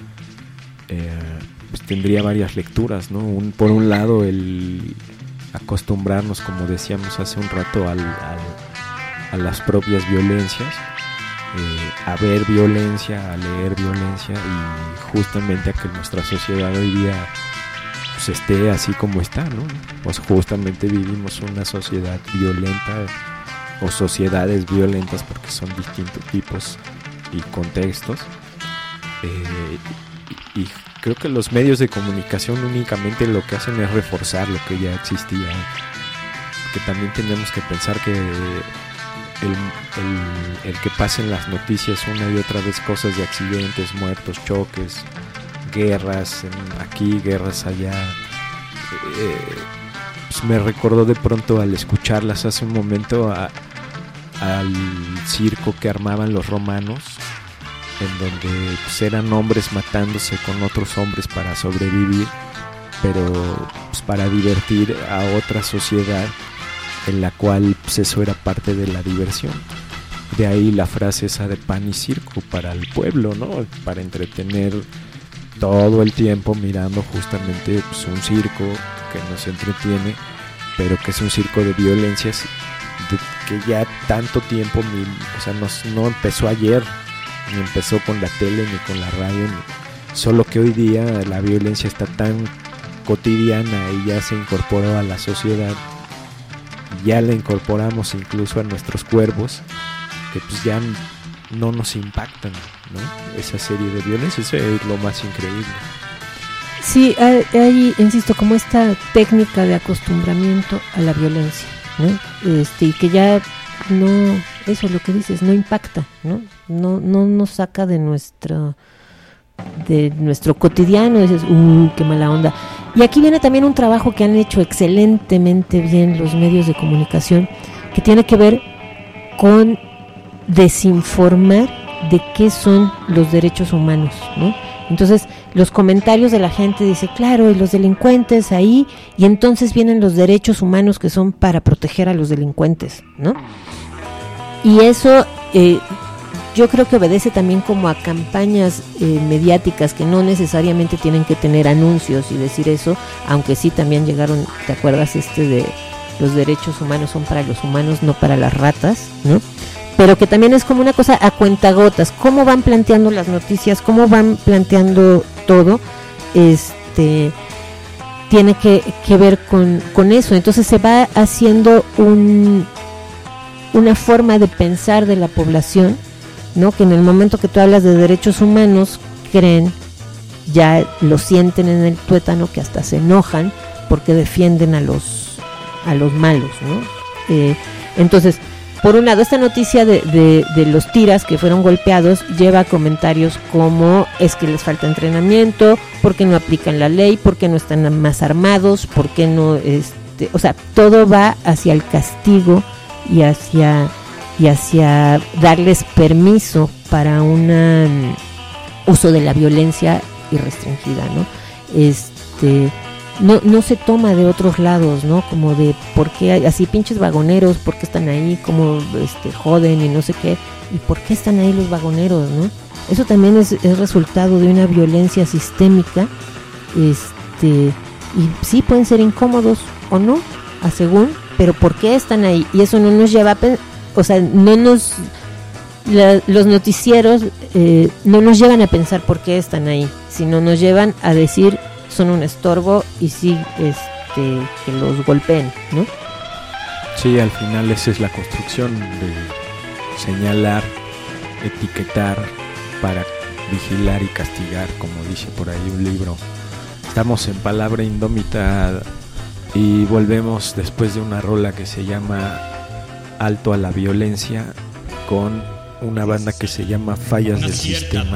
pues tendría varias lecturas, ¿no? Por un lado, el acostumbrarnos, como decíamos hace un rato, a las propias violencias, a ver violencia, a leer violencia, y justamente a que nuestra sociedad hoy día pues esté así como está, ¿no? Pues justamente vivimos una sociedad violenta o sociedades violentas, porque son distintos tipos y contextos, y creo que los medios de comunicación únicamente lo que hacen es reforzar lo que ya existía, que también tenemos que pensar que el que pasen las noticias una y otra vez cosas de accidentes, muertos, choques, guerras aquí, guerras allá, pues me recordó de pronto al escucharlas hace un momento al circo que armaban los romanos, en donde pues eran hombres matándose con otros hombres para sobrevivir, pero pues para divertir a otra sociedad en la cual pues eso era parte de la diversión. De ahí la frase esa de pan y circo para el pueblo, ¿no? Para entretener todo el tiempo mirando justamente pues un circo que nos entretiene, pero que es un circo de violencias que ya tanto tiempo, o sea, no empezó ayer, ni empezó con la tele, ni con la radio, solo que hoy día la violencia está tan cotidiana y ya se incorporó a la sociedad, ya la incorporamos incluso a nuestros cuerpos, que pues ya no nos impactan, ¿no? Esa serie de violencias es lo más increíble. Sí, hay, insisto, como esta técnica de acostumbramiento a la violencia, ¿no? Y que ya no, eso es lo que dices, no impacta, ¿no? No nos saca de nuestro cotidiano, dices, qué mala onda. Y aquí viene también un trabajo que han hecho excelentemente bien los medios de comunicación, que tiene que ver con desinformar de qué son los derechos humanos, ¿no? Entonces, los comentarios de la gente dice, claro, y los delincuentes ahí, y entonces vienen los derechos humanos que son para proteger a los delincuentes, ¿no? Y eso yo creo que obedece también como a campañas mediáticas que no necesariamente tienen que tener anuncios y decir eso, aunque sí también llegaron, ¿te acuerdas de los derechos humanos son para los humanos, no para las ratas, ¿no? Pero que también es como una cosa a cuentagotas, cómo van planteando las noticias, cómo van planteando todo, tiene que ver con eso. Entonces se va haciendo una forma de pensar de la población, ¿no? Que en el momento que tú hablas de derechos humanos, creen, ya lo sienten en el tuétano, que hasta se enojan porque defienden a los malos, ¿no? Entonces, por un lado, esta noticia de los tiras que fueron golpeados lleva comentarios como es que les falta entrenamiento, por qué no aplican la ley, por qué no están más armados, por qué no, o sea, todo va hacia el castigo y hacia darles permiso para un uso de la violencia irrestringida, ¿no? No se toma de otros lados, ¿no? Como de por qué así pinches vagoneros, por qué están ahí, como joden y no sé qué, y por qué están ahí los vagoneros, ¿no? Eso también es resultado de una violencia sistémica, y sí pueden ser incómodos o no, a según, pero por qué están ahí, y eso no nos lleva a o sea, no nos los noticieros no nos llevan a pensar por qué están ahí, sino nos llevan a decir son un estorbo y sí, que los golpeen, ¿no? Sí, al final esa es la construcción de señalar, etiquetar para vigilar y castigar, como dice por ahí un libro. Estamos en Palabra Indómita y volvemos después de una rola que se llama Alto a la Violencia con una banda que se llama Fallas del Sistema.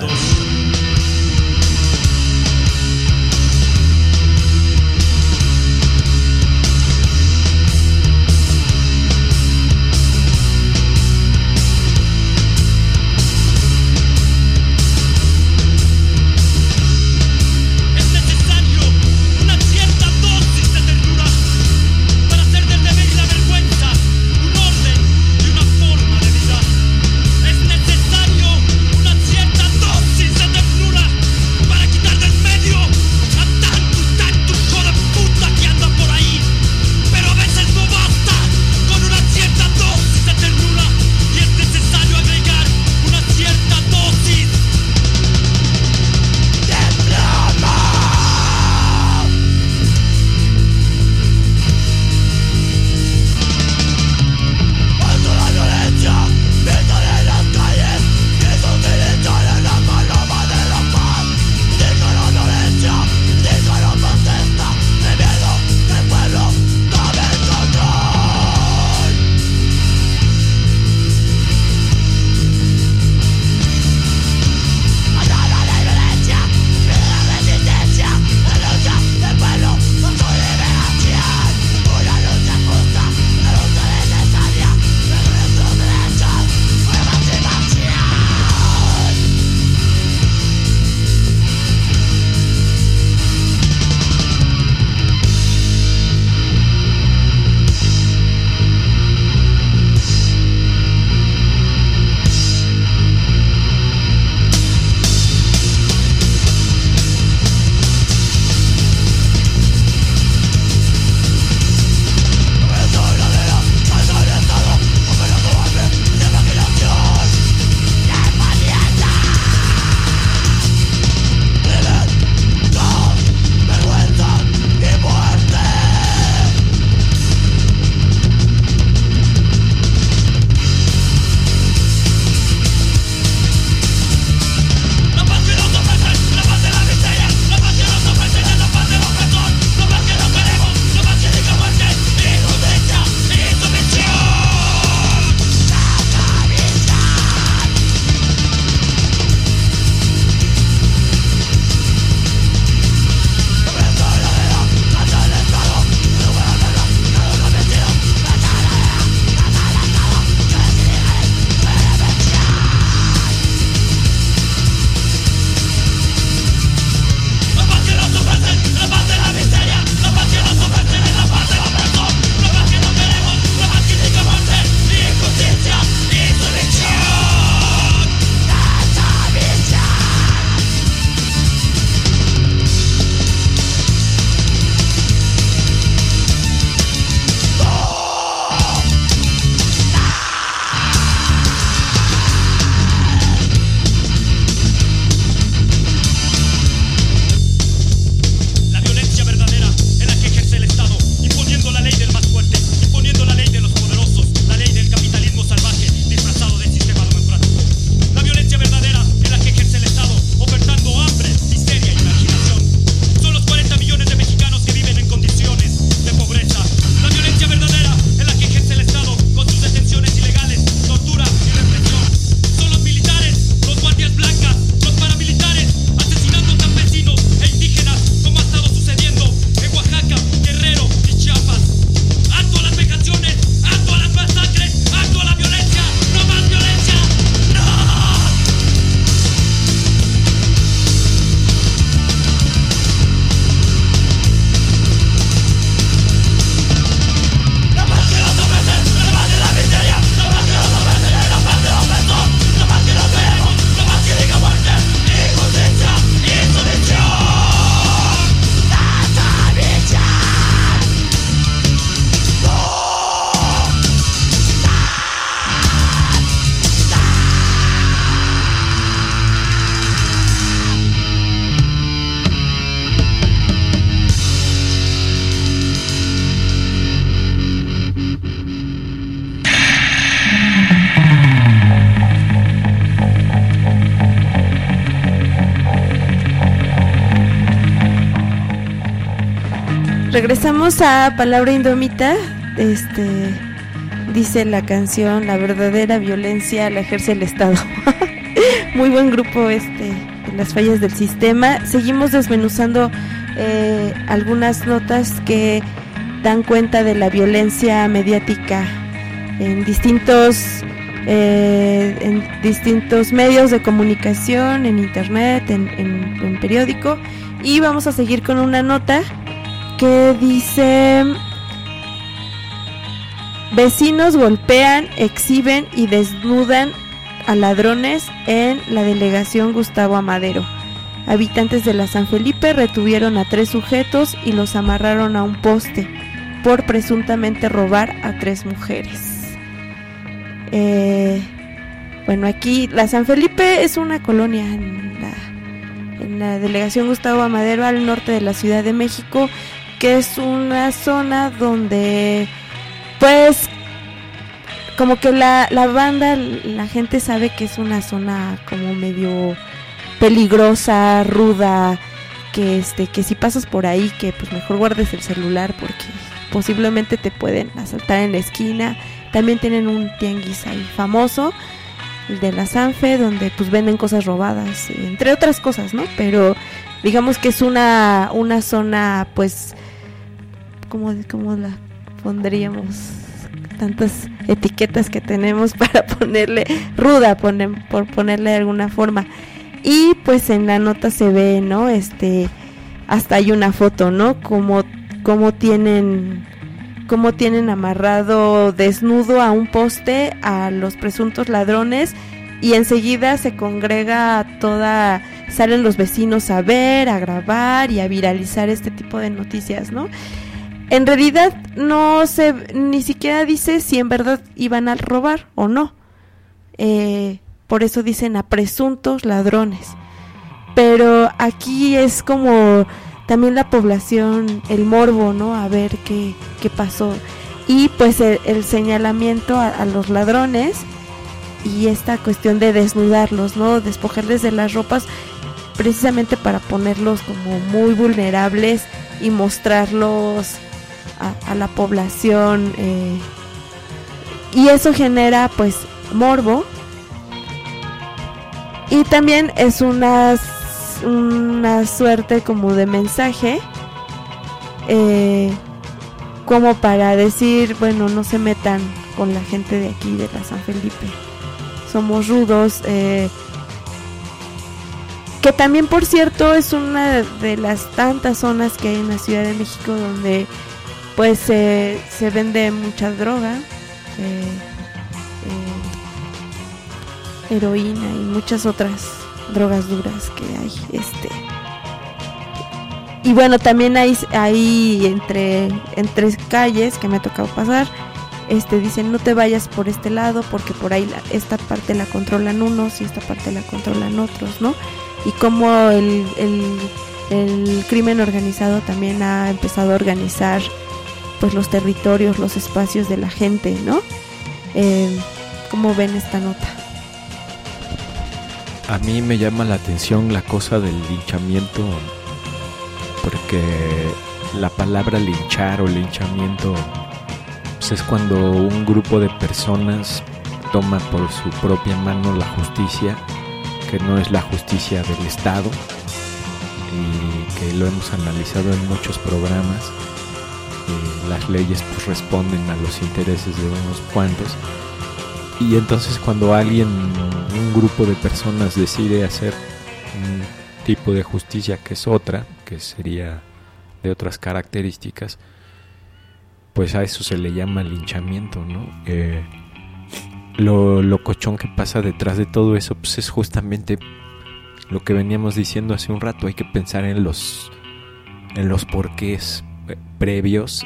Es necesario una cierta dosis de Regresamos a Palabra Indómita. Dice la canción: la verdadera violencia la ejerce el Estado. Muy buen grupo Las Fallas del Sistema. Seguimos desmenuzando algunas notas que dan cuenta de la violencia mediática en distintos medios de comunicación, en internet, en periódico. Y vamos a seguir con una nota que dice: vecinos golpean, exhiben y desnudan a ladrones en la delegación Gustavo Amadero. Habitantes de la San Felipe retuvieron a 3 sujetos y los amarraron a un poste por presuntamente robar a 3 mujeres. Bueno, aquí la San Felipe es una colonia en la delegación Gustavo Amadero, al norte de la Ciudad de México, que es una zona donde pues como que la banda, la gente sabe que es una zona como medio peligrosa, ruda, que si pasas por ahí, que pues mejor guardes el celular porque posiblemente te pueden asaltar en la esquina. También tienen un tianguis ahí famoso, el de la Sanfe, donde pues venden cosas robadas, entre otras cosas, ¿no? Pero digamos que es una zona, pues, ¿cómo la pondríamos? Tantas etiquetas que tenemos para ponerle ruda, por ponerle de alguna forma. Y pues en la nota se ve, ¿no? Hasta hay una foto, ¿no? Como tienen amarrado desnudo a un poste a los presuntos ladrones, y enseguida se congrega salen los vecinos a ver, a grabar y a viralizar este tipo de noticias, ¿no? En realidad ni siquiera dice si en verdad iban a robar o no. Por eso dicen a presuntos ladrones. Pero aquí es como también la población, el morbo, ¿no? A ver qué pasó. Y pues el señalamiento a los ladrones y esta cuestión de desnudarlos, ¿no? Despojarles de las ropas, precisamente para ponerlos como muy vulnerables y mostrarlos a la población, y eso genera pues morbo, y también es una suerte como de mensaje, como para decir, bueno, no se metan con la gente de aquí de la San Felipe, somos rudos, que también, por cierto, es una de las tantas zonas que hay en la Ciudad de México donde pues se vende mucha droga, heroína y muchas otras drogas duras que hay, y bueno, también hay entre calles que me ha tocado pasar, dicen no te vayas por este lado porque por ahí esta parte la controlan unos y esta parte la controlan otros, ¿no? Y como el crimen organizado también ha empezado a organizar pues los territorios, los espacios de la gente, ¿no? ¿Cómo ven esta nota? A mí me llama la atención la cosa del linchamiento, porque la palabra linchar o linchamiento pues es cuando un grupo de personas toma por su propia mano la justicia, que no es la justicia del Estado, y que lo hemos analizado en muchos programas. Las leyes pues responden a los intereses de unos cuantos, y entonces cuando un grupo de personas decide hacer un tipo de justicia que es otra, que sería de otras características, pues a eso se le llama linchamiento, ¿no? Lo locochón que pasa detrás de todo eso pues es justamente lo que veníamos diciendo hace un rato. Hay que pensar en los porqués previos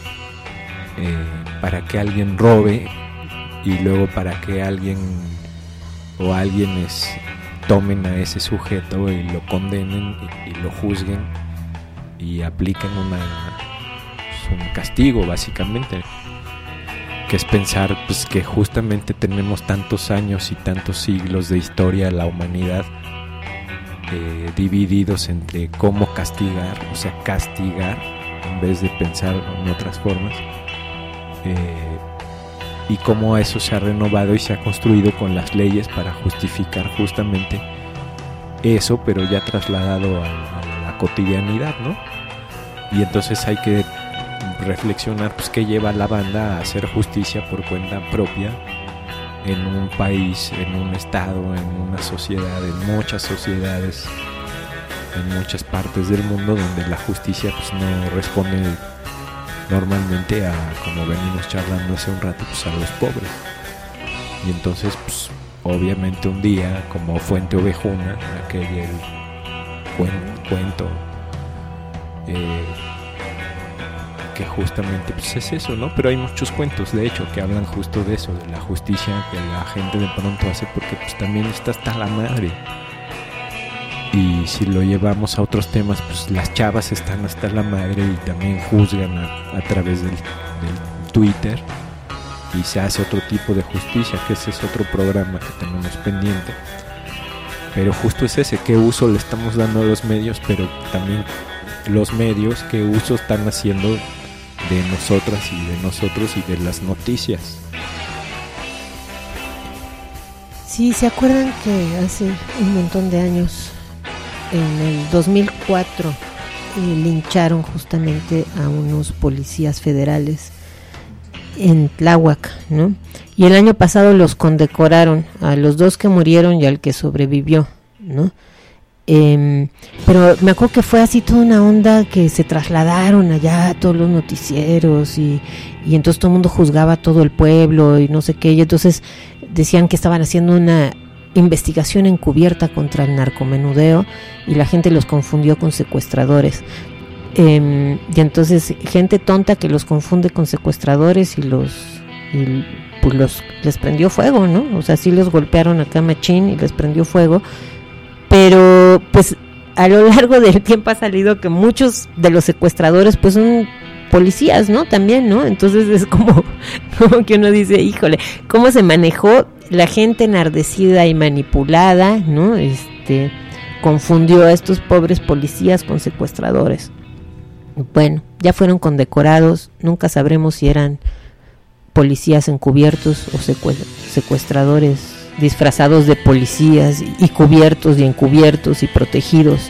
para que alguien robe, y luego para que alguien o alguienes tomen a ese sujeto y lo condenen y lo juzguen y apliquen un castigo, básicamente, que es pensar pues que justamente tenemos tantos años y tantos siglos de historia de la humanidad divididos entre cómo castigar, o sea, castigar en vez de pensar en otras formas, y cómo eso se ha renovado y se ha construido con las leyes para justificar justamente eso, pero ya trasladado a la cotidianidad, ¿no? Y entonces hay que reflexionar, pues, qué lleva a la banda a hacer justicia por cuenta propia en un país, en un estado, en una sociedad, en muchas sociedades, en muchas partes del mundo, donde la justicia, pues, no responde normalmente a, como venimos charlando hace un rato, pues, a los pobres. Y entonces, pues, obviamente un día, como Fuente Ovejuna, aquel cuento que justamente, pues, es eso, ¿no? Pero hay muchos cuentos, de hecho, que hablan justo de eso, de la justicia que la gente de pronto hace, porque, pues, también está hasta la madre. Y si lo llevamos a otros temas, pues las chavas están hasta la madre y también juzgan a través del Twitter, y se hace otro tipo de justicia, que ese es otro programa que tenemos pendiente. Pero justo es ese, qué uso le estamos dando a los medios, pero también los medios, qué uso están haciendo de nosotras y de nosotros y de las noticias. Sí, ¿se acuerdan que hace un montón de años, en el 2004, lincharon justamente a unos policías federales en Tláhuac, ¿no? Y el año pasado los condecoraron, a los dos que murieron y al que sobrevivió, ¿no? Pero me acuerdo que fue así toda una onda, que se trasladaron allá a todos los noticieros y entonces todo el mundo juzgaba a todo el pueblo y no sé qué, y entonces decían que estaban haciendo una investigación encubierta contra el narcomenudeo y la gente los confundió con secuestradores. Y entonces gente tonta que los confunde con secuestradores y les prendió fuego, ¿no? O sea, sí los golpearon acá machín y les prendió fuego, pero pues a lo largo del tiempo ha salido que muchos de los secuestradores pues son policías, ¿no? También, ¿no? Entonces es como que uno dice, híjole, ¿cómo se manejó la gente enardecida y manipulada, ¿no? Confundió a estos pobres policías con secuestradores. Bueno, ya fueron condecorados, nunca sabremos si eran policías encubiertos o secuestradores disfrazados de policías y cubiertos y encubiertos y protegidos.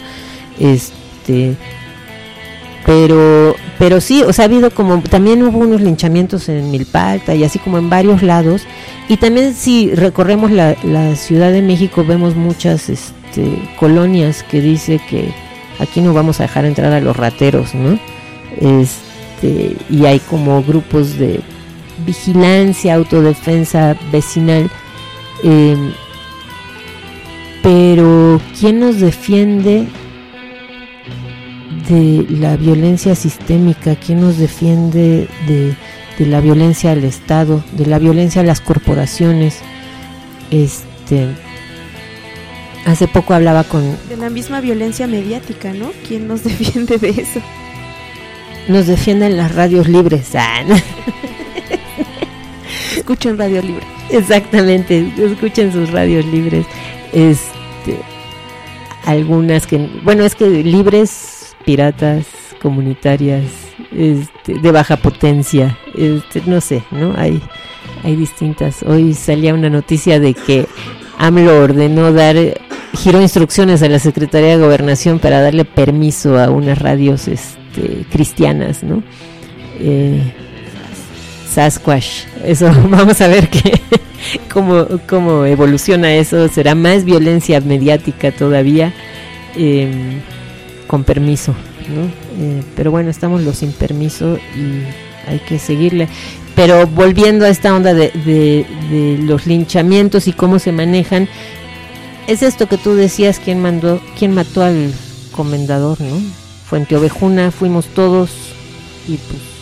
Pero sí, o sea, ha habido como, también hubo unos linchamientos en Milpalta y así como en varios lados, y también si recorremos la Ciudad de México vemos muchas colonias que dice que aquí no vamos a dejar entrar a los rateros, ¿no? Y hay como grupos de vigilancia, autodefensa vecinal, pero ¿quién nos defiende de la violencia sistémica? ¿Quién nos defiende de la violencia al Estado, de la violencia a las corporaciones? Hace poco hablaba de la misma violencia mediática, ¿no? ¿Quién nos defiende de eso? Nos defienden las radios libres. Escuchen Radio Libre. Exactamente, escuchen sus radios libres. Algunas que, bueno, es que libres, piratas, comunitarias, de baja potencia, no sé, ¿no? Hay distintas. Hoy salía una noticia de que AMLO ordenó giró instrucciones a la Secretaría de Gobernación para darle permiso a unas radios cristianas, ¿no? Sasquatch, eso, vamos a ver cómo evoluciona eso. Será más violencia mediática todavía, con permiso, ¿no? Pero bueno, estamos los sin permiso y hay que seguirle. Pero volviendo a esta onda de los linchamientos y cómo se manejan, es esto que tú decías, quién mató al comendador, ¿no? Fuente Ovejuna, fuimos todos y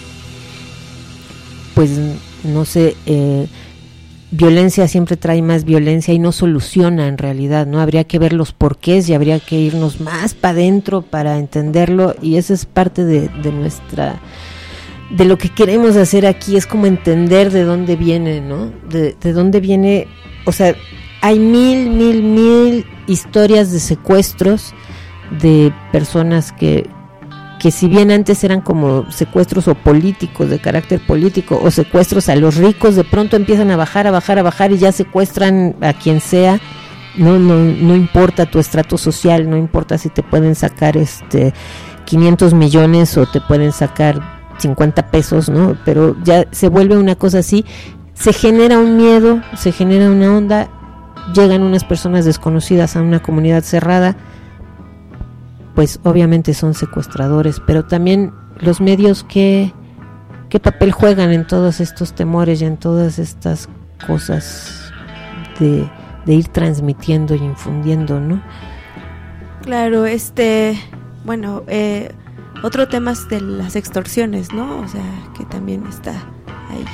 pues no sé, violencia siempre trae más violencia y no soluciona en realidad, ¿no? Habría que ver los porqués y habría que irnos más para adentro para entenderlo, y eso es parte de lo que queremos hacer aquí, es como entender de dónde viene, ¿no? De dónde viene, o sea, hay mil historias de secuestros de personas que si bien antes eran como secuestros o políticos, de carácter político, o secuestros a los ricos, de pronto empiezan a bajar y ya secuestran a quien sea. No importa tu estrato social, no importa si te pueden sacar 500 millones o te pueden sacar 50 pesos, ¿no? Pero ya se vuelve una cosa así, se genera un miedo, se genera una onda, llegan unas personas desconocidas a una comunidad cerrada, pues obviamente son secuestradores, pero también los medios qué papel juegan en todos estos temores y en todas estas cosas de ir transmitiendo y infundiendo, ¿no? Claro, bueno, otro tema es de las extorsiones, ¿no? O sea, que también está ahí.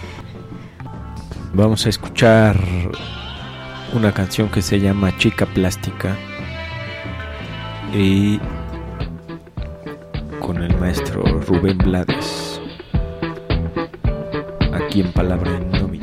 Vamos a escuchar una canción que se llama Chica Plástica y con el maestro Rubén Blades, aquí en Palabra Indómita.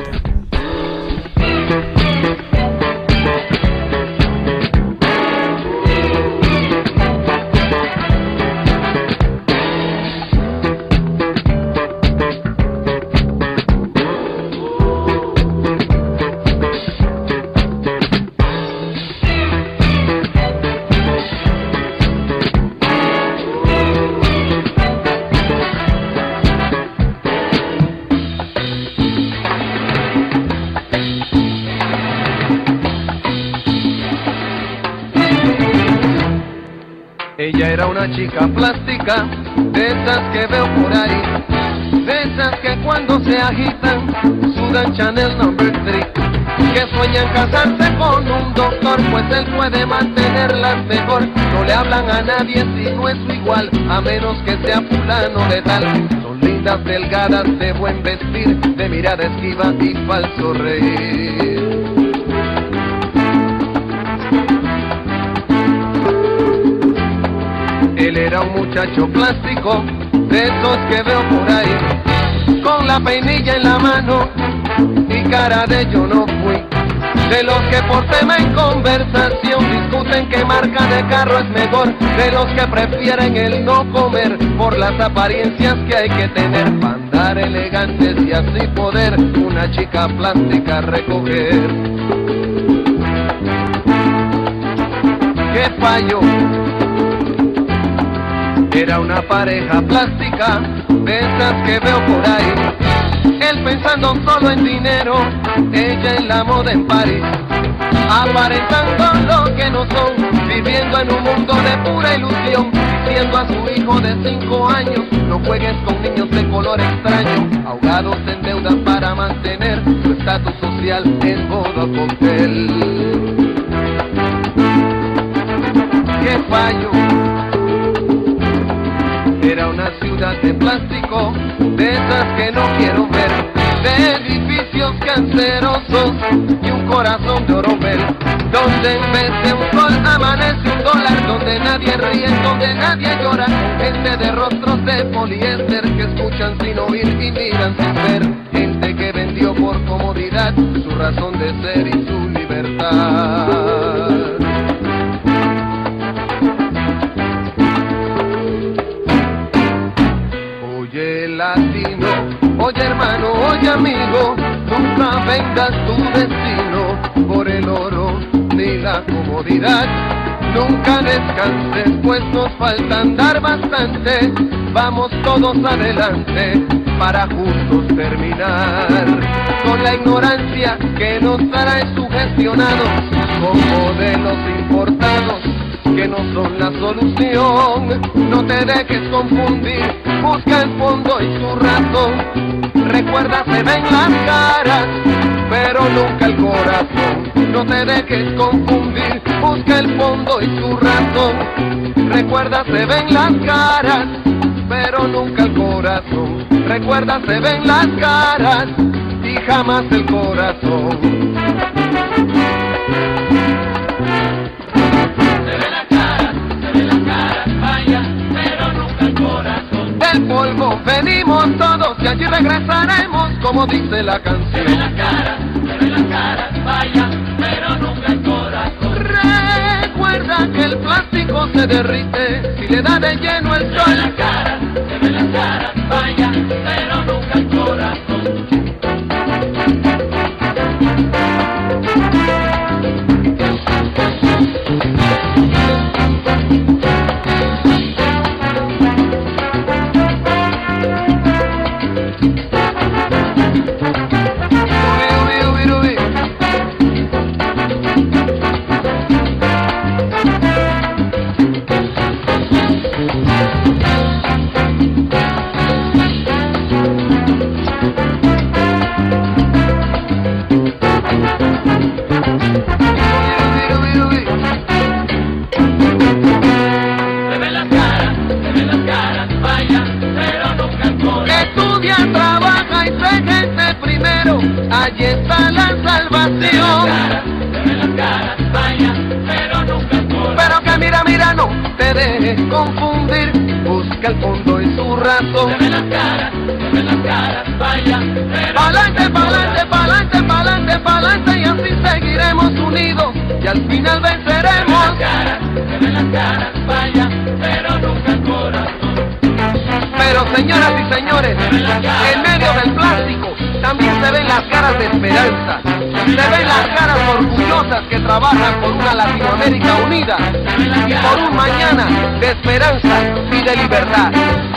Ella era una chica plástica, de esas que veo por ahí, de esas que cuando se agitan sudan Chanel No. 3, que sueñan casarse con un doctor, pues él puede mantenerlas mejor. No le hablan a nadie si no es su igual, a menos que sea fulano de tal. Son lindas, delgadas, de buen vestir, de mirada esquiva y falso reír. Él era un muchacho plástico, de esos que veo por ahí, con la peinilla en la mano y cara de yo no fui. De los que por tema en conversación discuten qué marca de carro es mejor, de los que prefieren el no comer por las apariencias que hay que tener para andar elegantes y así poder una chica plástica recoger. ¡Qué fallo! Era una pareja plástica, de esas que veo por ahí. Él pensando solo en dinero, ella en la moda en París. Aparentando lo que no son, viviendo en un mundo de pura ilusión. Diciendo a su hijo de 5 años, no juegues con niños de color extraño. Ahogados en deuda para mantener su estatus social en modo cóctel. ¡Qué fallo! Era una ciudad de plástico, de esas que no quiero ver, de edificios cancerosos y un corazón de oro ver, donde en vez de un sol amanece $1, donde nadie ríe, donde nadie llora, gente de rostros de poliéster que escuchan sin oír y miran sin ver, gente que vendió por comodidad su razón de ser y su libertad. Oye latino, oye hermano, oye amigo, nunca vendas tu destino por el oro ni la comodidad. Nunca descanses, pues nos falta andar bastante. Vamos todos adelante para juntos terminar con la ignorancia que nos trae sugestionados con modelos importados que no son la solución. No te dejes confundir, busca el fondo y su razón. Recuerda, se ven las caras, pero nunca el corazón. No te dejes confundir, busca el fondo y su razón. Recuerda, se ven las caras, pero nunca el corazón. Recuerda, se ven las caras y jamás el corazón. Del polvo venimos todos y allí regresaremos, como dice la canción. Se ve la cara, cara, vaya, pero nunca el corazón. Recuerda que el plástico se derrite si le da de lleno el sol. Se ve la cara, vaya, pero nunca el corazón. Allí está la salvación. Pero que mira, no te dejes confundir. Busca el fondo y su razón. Pa'lante, pa'lante, pa'lante, pa'lante, pa'lante, y así seguiremos unidos y al final venceremos. Pero señoras y señores, en medio del plástico también se ven las caras de esperanza, se ven las caras orgullosas que trabajan por una Latinoamérica unida y por un mañana de esperanza y de libertad.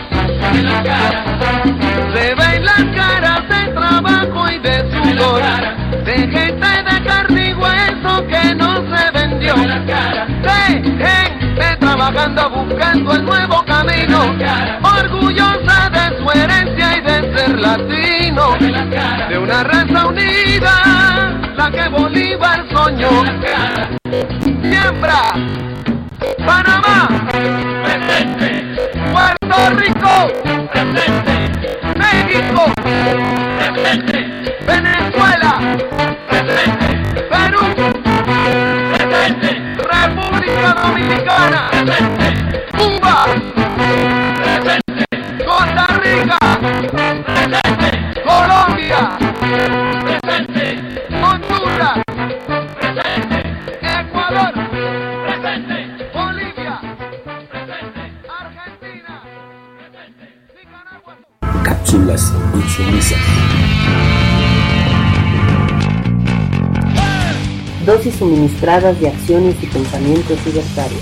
Se ven las caras de trabajo y de sudor, de gente de carne y hueso que no se vendió, de gente trabajando buscando el nuevo camino, orgullosa de su herencia y de ser latino, de una raza unida, la que Bolívar soñó. Siembra, Panamá, presente. Puerto Rico, presente. México, presente. Venezuela, presente. Perú, presente. República Dominicana, presente. Cuba, presente. Costa Rica, presente. Colombia, presente. Honduras, presente. Ecuador, presente. Bolivia, presente. Argentina, presente. Nicaragua. Cápsulas insumisas. Dosis suministradas de acciones y pensamientos libertarios.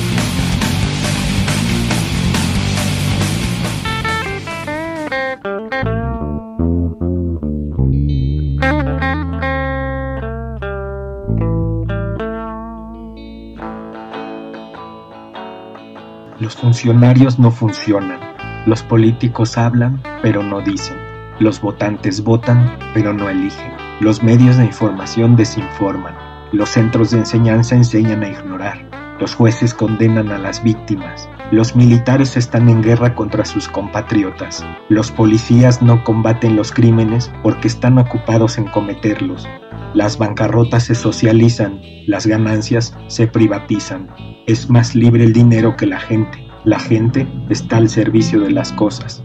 Los funcionarios no funcionan, los políticos hablan, pero no dicen, los votantes votan, pero no eligen, los medios de información desinforman, los centros de enseñanza enseñan a ignorar, los jueces condenan a las víctimas, los militares están en guerra contra sus compatriotas, los policías no combaten los crímenes porque están ocupados en cometerlos, las bancarrotas se socializan, las ganancias se privatizan. Es más libre el dinero que la gente está al servicio de las cosas.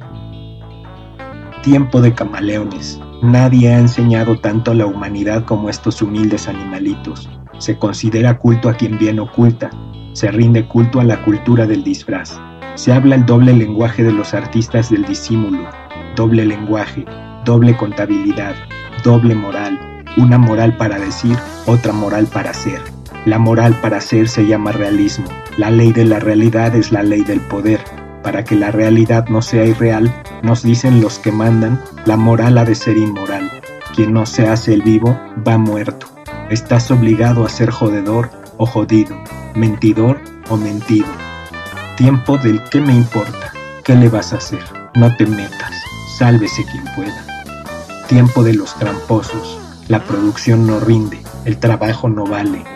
Tiempo de camaleones. Nadie ha enseñado tanto a la humanidad como estos humildes animalitos. Se considera culto a quien bien oculta, se rinde culto a la cultura del disfraz. Se habla el doble lenguaje de los artistas del disímulo, doble lenguaje, doble contabilidad, doble moral, una moral para decir, otra moral para hacer. La moral para hacer se llama realismo. La ley de la realidad es la ley del poder. Para que la realidad no sea irreal, nos dicen los que mandan, la moral ha de ser inmoral. Quien no se hace el vivo, va muerto. Estás obligado a ser jodedor o jodido, mentidor o mentido. Tiempo del ¿qué me importa? ¿Qué le vas a hacer? No te metas, sálvese quien pueda. Tiempo de los tramposos. La producción no rinde, el trabajo no vale.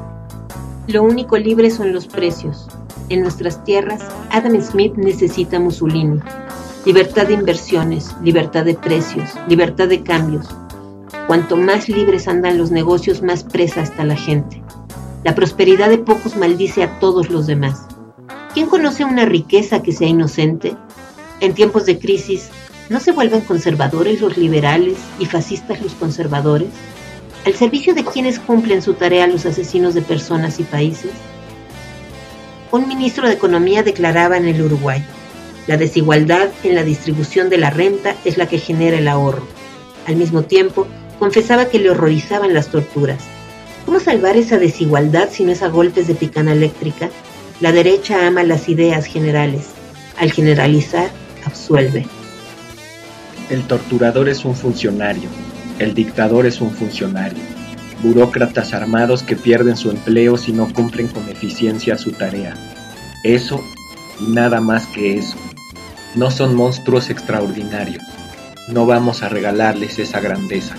Lo único libre son los precios. En nuestras tierras, Adam Smith necesita Mussolini. Libertad de inversiones, libertad de precios, libertad de cambios. Cuanto más libres andan los negocios, más presa está la gente. La prosperidad de pocos maldice a todos los demás. ¿Quién conoce una riqueza que sea inocente? En tiempos de crisis, ¿no se vuelven conservadores los liberales y fascistas los conservadores? ¿Al servicio de quienes cumplen su tarea los asesinos de personas y países? Un ministro de Economía declaraba en el Uruguay: la desigualdad en la distribución de la renta es la que genera el ahorro. Al mismo tiempo, confesaba que le horrorizaban las torturas. ¿Cómo salvar esa desigualdad si no es a golpes de picana eléctrica? La derecha ama las ideas generales. Al generalizar, absuelve. El torturador es un funcionario. El dictador es un funcionario. Burócratas armados que pierden su empleo si no cumplen con eficiencia su tarea. Eso y nada más que eso. No son monstruos extraordinarios. No vamos a regalarles esa grandeza.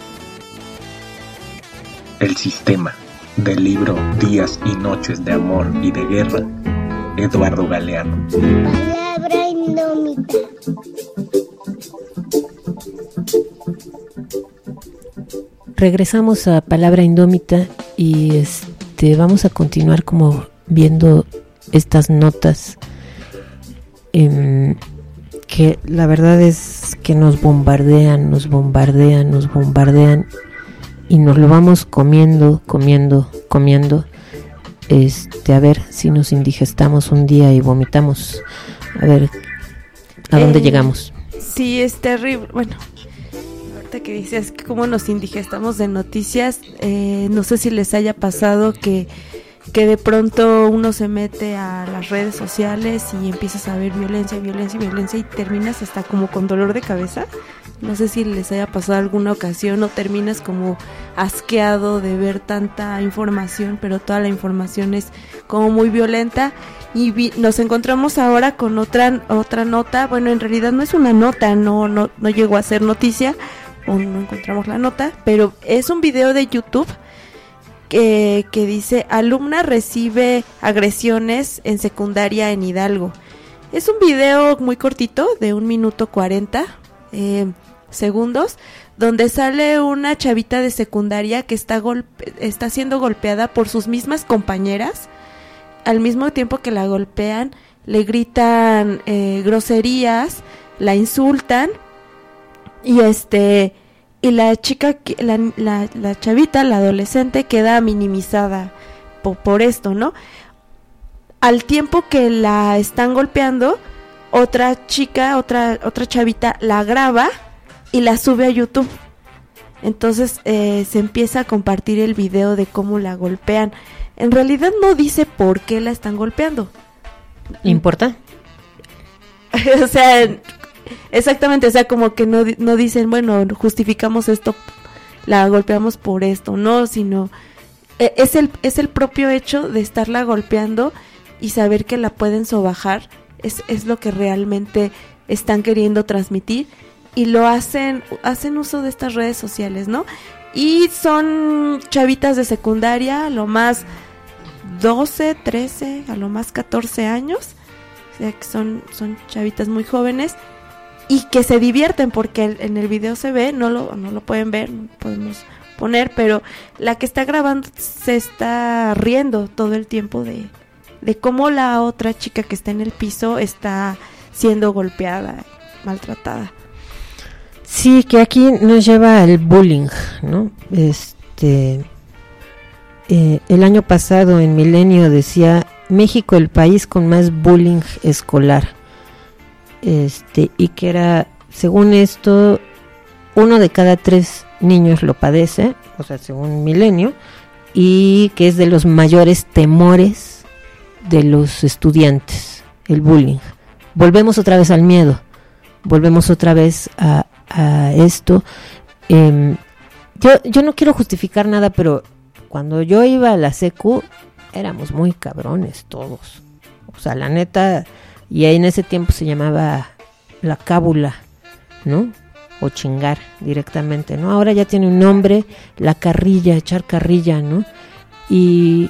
El sistema, del libro Días y Noches de Amor y de Guerra, Eduardo Galeano. Palabra indómita. Regresamos a Palabra Indómita y vamos a continuar como viendo estas notas que la verdad es que nos bombardean y nos lo vamos comiendo. A ver si nos indigestamos un día y vomitamos. A ver, ¿a dónde llegamos? Sí, es terrible. Bueno, ahorita que dices que cómo nos indigestamos de noticias, no sé si les haya pasado que de pronto uno se mete a las redes sociales y empiezas a ver violencia y terminas hasta como con dolor de cabeza. No sé si les haya pasado alguna ocasión o terminas como asqueado de ver tanta información, pero toda la información es como muy violenta. Y nos encontramos ahora con otra nota. Bueno, en realidad no es una nota, no llegó a ser noticia, o no encontramos la nota, pero es un video de YouTube que dice: alumna recibe agresiones en secundaria en Hidalgo. Es un video muy cortito, de 1 minuto 40 segundos, donde sale una chavita de secundaria que está siendo golpeada por sus mismas compañeras. Al mismo tiempo que la golpean, le gritan groserías, la insultan y la chica, la chavita, la adolescente, queda minimizada por esto, ¿no? Al tiempo que la están golpeando, otra chica, otra chavita la graba y la sube a YouTube. Entonces se empieza a compartir el video de cómo la golpean. En realidad no dice por qué la están golpeando. ¿Importa? O sea, exactamente, o sea, como que no dicen, bueno, justificamos esto, la golpeamos por esto, no, sino es el propio hecho de estarla golpeando y saber que la pueden sobajar, es lo que realmente están queriendo transmitir, y lo hacen uso de estas redes sociales, ¿no? Y son chavitas de secundaria, a lo más 12, 13, a lo más 14 años, o sea que son chavitas muy jóvenes y que se divierten, porque en el video se ve, no lo pueden ver, no podemos poner, pero la que está grabando se está riendo todo el tiempo de cómo la otra chica que está en el piso está siendo golpeada, maltratada. Sí, que aquí nos lleva al bullying, ¿no? El año pasado en Milenio decía: México, el país con más bullying escolar. Y que era, según esto, 1 de cada 3 niños lo padece, o sea, según Milenio, y que es de los mayores temores de los estudiantes, el bullying. Volvemos otra vez al miedo, volvemos otra vez a esto. Yo no quiero justificar nada, pero cuando yo iba a la secu éramos muy cabrones todos, o sea, la neta. Y ahí en ese tiempo se llamaba la cábula, ¿no? O chingar directamente, ¿no? Ahora ya tiene un nombre, la carrilla, echar carrilla, ¿no? Y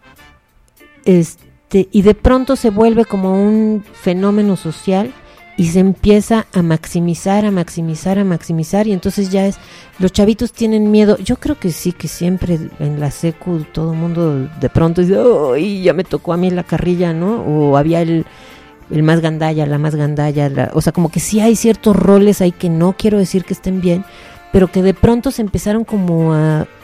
de pronto se vuelve como un fenómeno social y se empieza a maximizar, y entonces ya los chavitos tienen miedo. Yo creo que sí, que siempre en la secu todo el mundo de pronto dice: ¡ay, ya me tocó a mí la carrilla!, ¿no? O había el más gandalla, la más gandalla, o sea, como que sí hay ciertos roles ahí que no quiero decir que estén bien, pero que de pronto se empezaron como a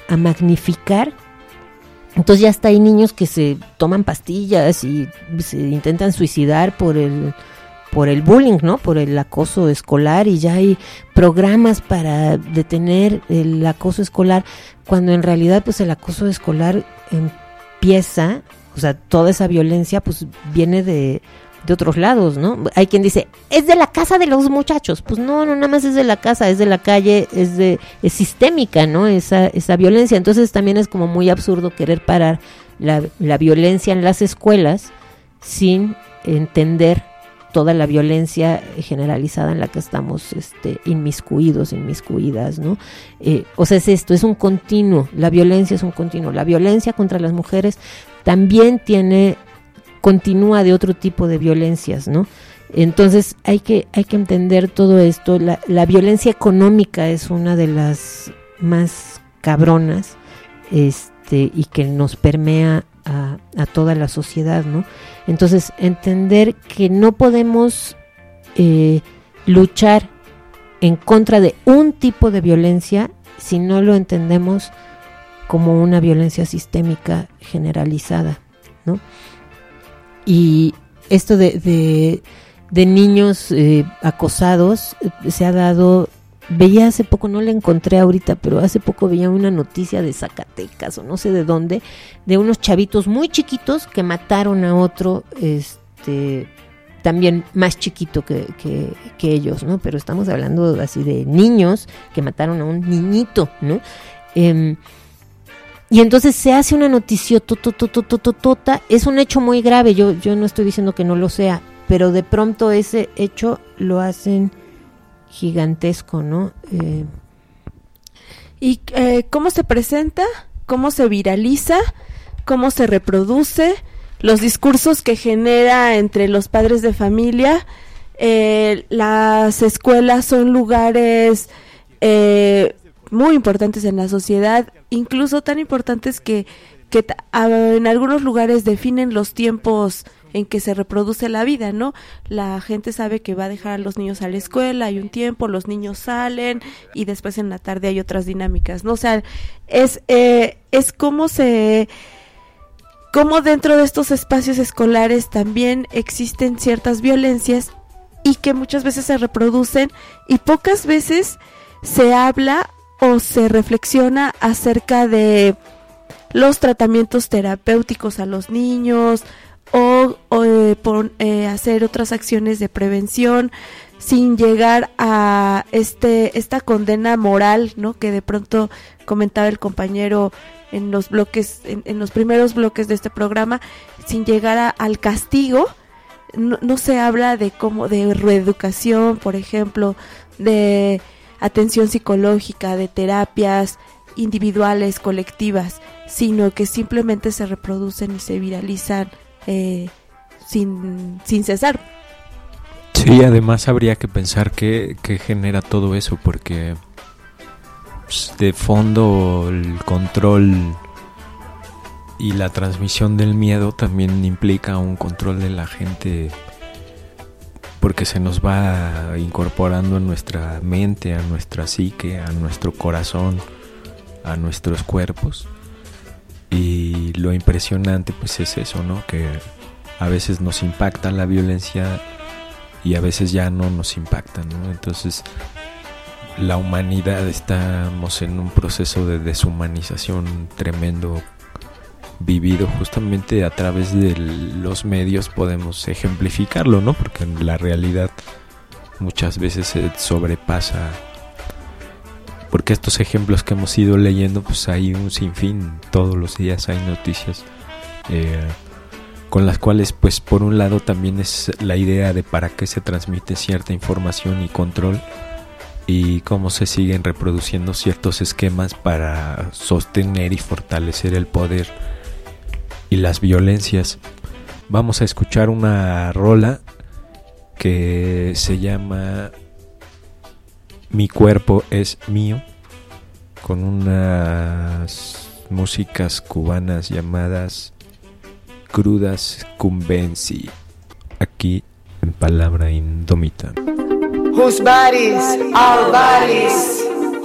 a magnificar. Entonces ya hasta hay niños que se toman pastillas y se intentan suicidar por el bullying, ¿no? Por el acoso escolar, y ya hay programas para detener el acoso escolar, cuando en realidad pues el acoso escolar empieza, o sea, toda esa violencia pues viene de otros lados, ¿no? Hay quien dice, es de la casa de los muchachos. Pues no, nada más es de la casa, es de la calle, es sistémica, ¿no? Esa violencia. Entonces también es como muy absurdo querer parar la violencia en las escuelas sin entender toda la violencia generalizada en la que estamos inmiscuidas, ¿no? O sea, es esto, es un continuo, la violencia es un continuo. La violencia contra las mujeres también continúa de otro tipo de violencias, ¿no? Entonces hay que entender todo esto. La violencia económica es una de las más cabronas, y que nos permea a toda la sociedad, ¿no? Entonces entender que no podemos luchar en contra de un tipo de violencia si no lo entendemos como una violencia sistémica generalizada, ¿no? Y esto de niños acosados se ha dado, veía hace poco, no la encontré ahorita, pero hace poco veía una noticia de Zacatecas o no sé de dónde, de unos chavitos muy chiquitos que mataron a otro, también más chiquito que ellos, ¿no? Pero estamos hablando así de niños que mataron a un niñito, ¿no? Y entonces se hace una noticia tota, es un hecho muy grave, yo no estoy diciendo que no lo sea, pero de pronto ese hecho lo hacen gigantesco, ¿no? ¿Y cómo se presenta? ¿Cómo se viraliza? ¿Cómo se reproduce? Los discursos que genera entre los padres de familia. Las escuelas son lugares muy importantes en la sociedad, incluso tan importantes que en algunos lugares definen los tiempos en que se reproduce la vida, ¿no? La gente sabe que va a dejar a los niños a la escuela, hay un tiempo, los niños salen y después en la tarde hay otras dinámicas, ¿no? O sea, es como dentro de estos espacios escolares también existen ciertas violencias y que muchas veces se reproducen y pocas veces se habla o se reflexiona acerca de los tratamientos terapéuticos a los niños o hacer otras acciones de prevención sin llegar a esta condena moral, ¿no? Que de pronto comentaba el compañero en los primeros bloques de este programa, sin llegar al castigo. No se habla de reeducación, por ejemplo, de atención psicológica, de terapias individuales, colectivas, sino que simplemente se reproducen y se viralizan sin cesar. Sí, además habría que pensar qué genera todo eso, porque pues, de fondo el control y la transmisión del miedo también implica un control de la gente, porque se nos va incorporando en nuestra mente, a nuestra psique, a nuestro corazón, a nuestros cuerpos. Y lo impresionante pues es eso, ¿no? Que a veces nos impacta la violencia y a veces ya no nos impacta, ¿no? Entonces la humanidad estamos en un proceso de deshumanización tremendo, vivido justamente a través de los medios. Podemos ejemplificarlo, ¿no? Porque en la realidad muchas veces se sobrepasa, porque estos ejemplos que hemos ido leyendo, pues hay un sinfín, todos los días hay noticias con las cuales, pues por un lado también es la idea de para qué se transmite cierta información y control, y cómo se siguen reproduciendo ciertos esquemas para sostener y fortalecer el poder y las violencias. Vamos a escuchar una rola que se llama Mi cuerpo es mío, con unas músicas cubanas llamadas Crudas Cumbensi, aquí en Palabra Indómita. Whose bodies, our bodies,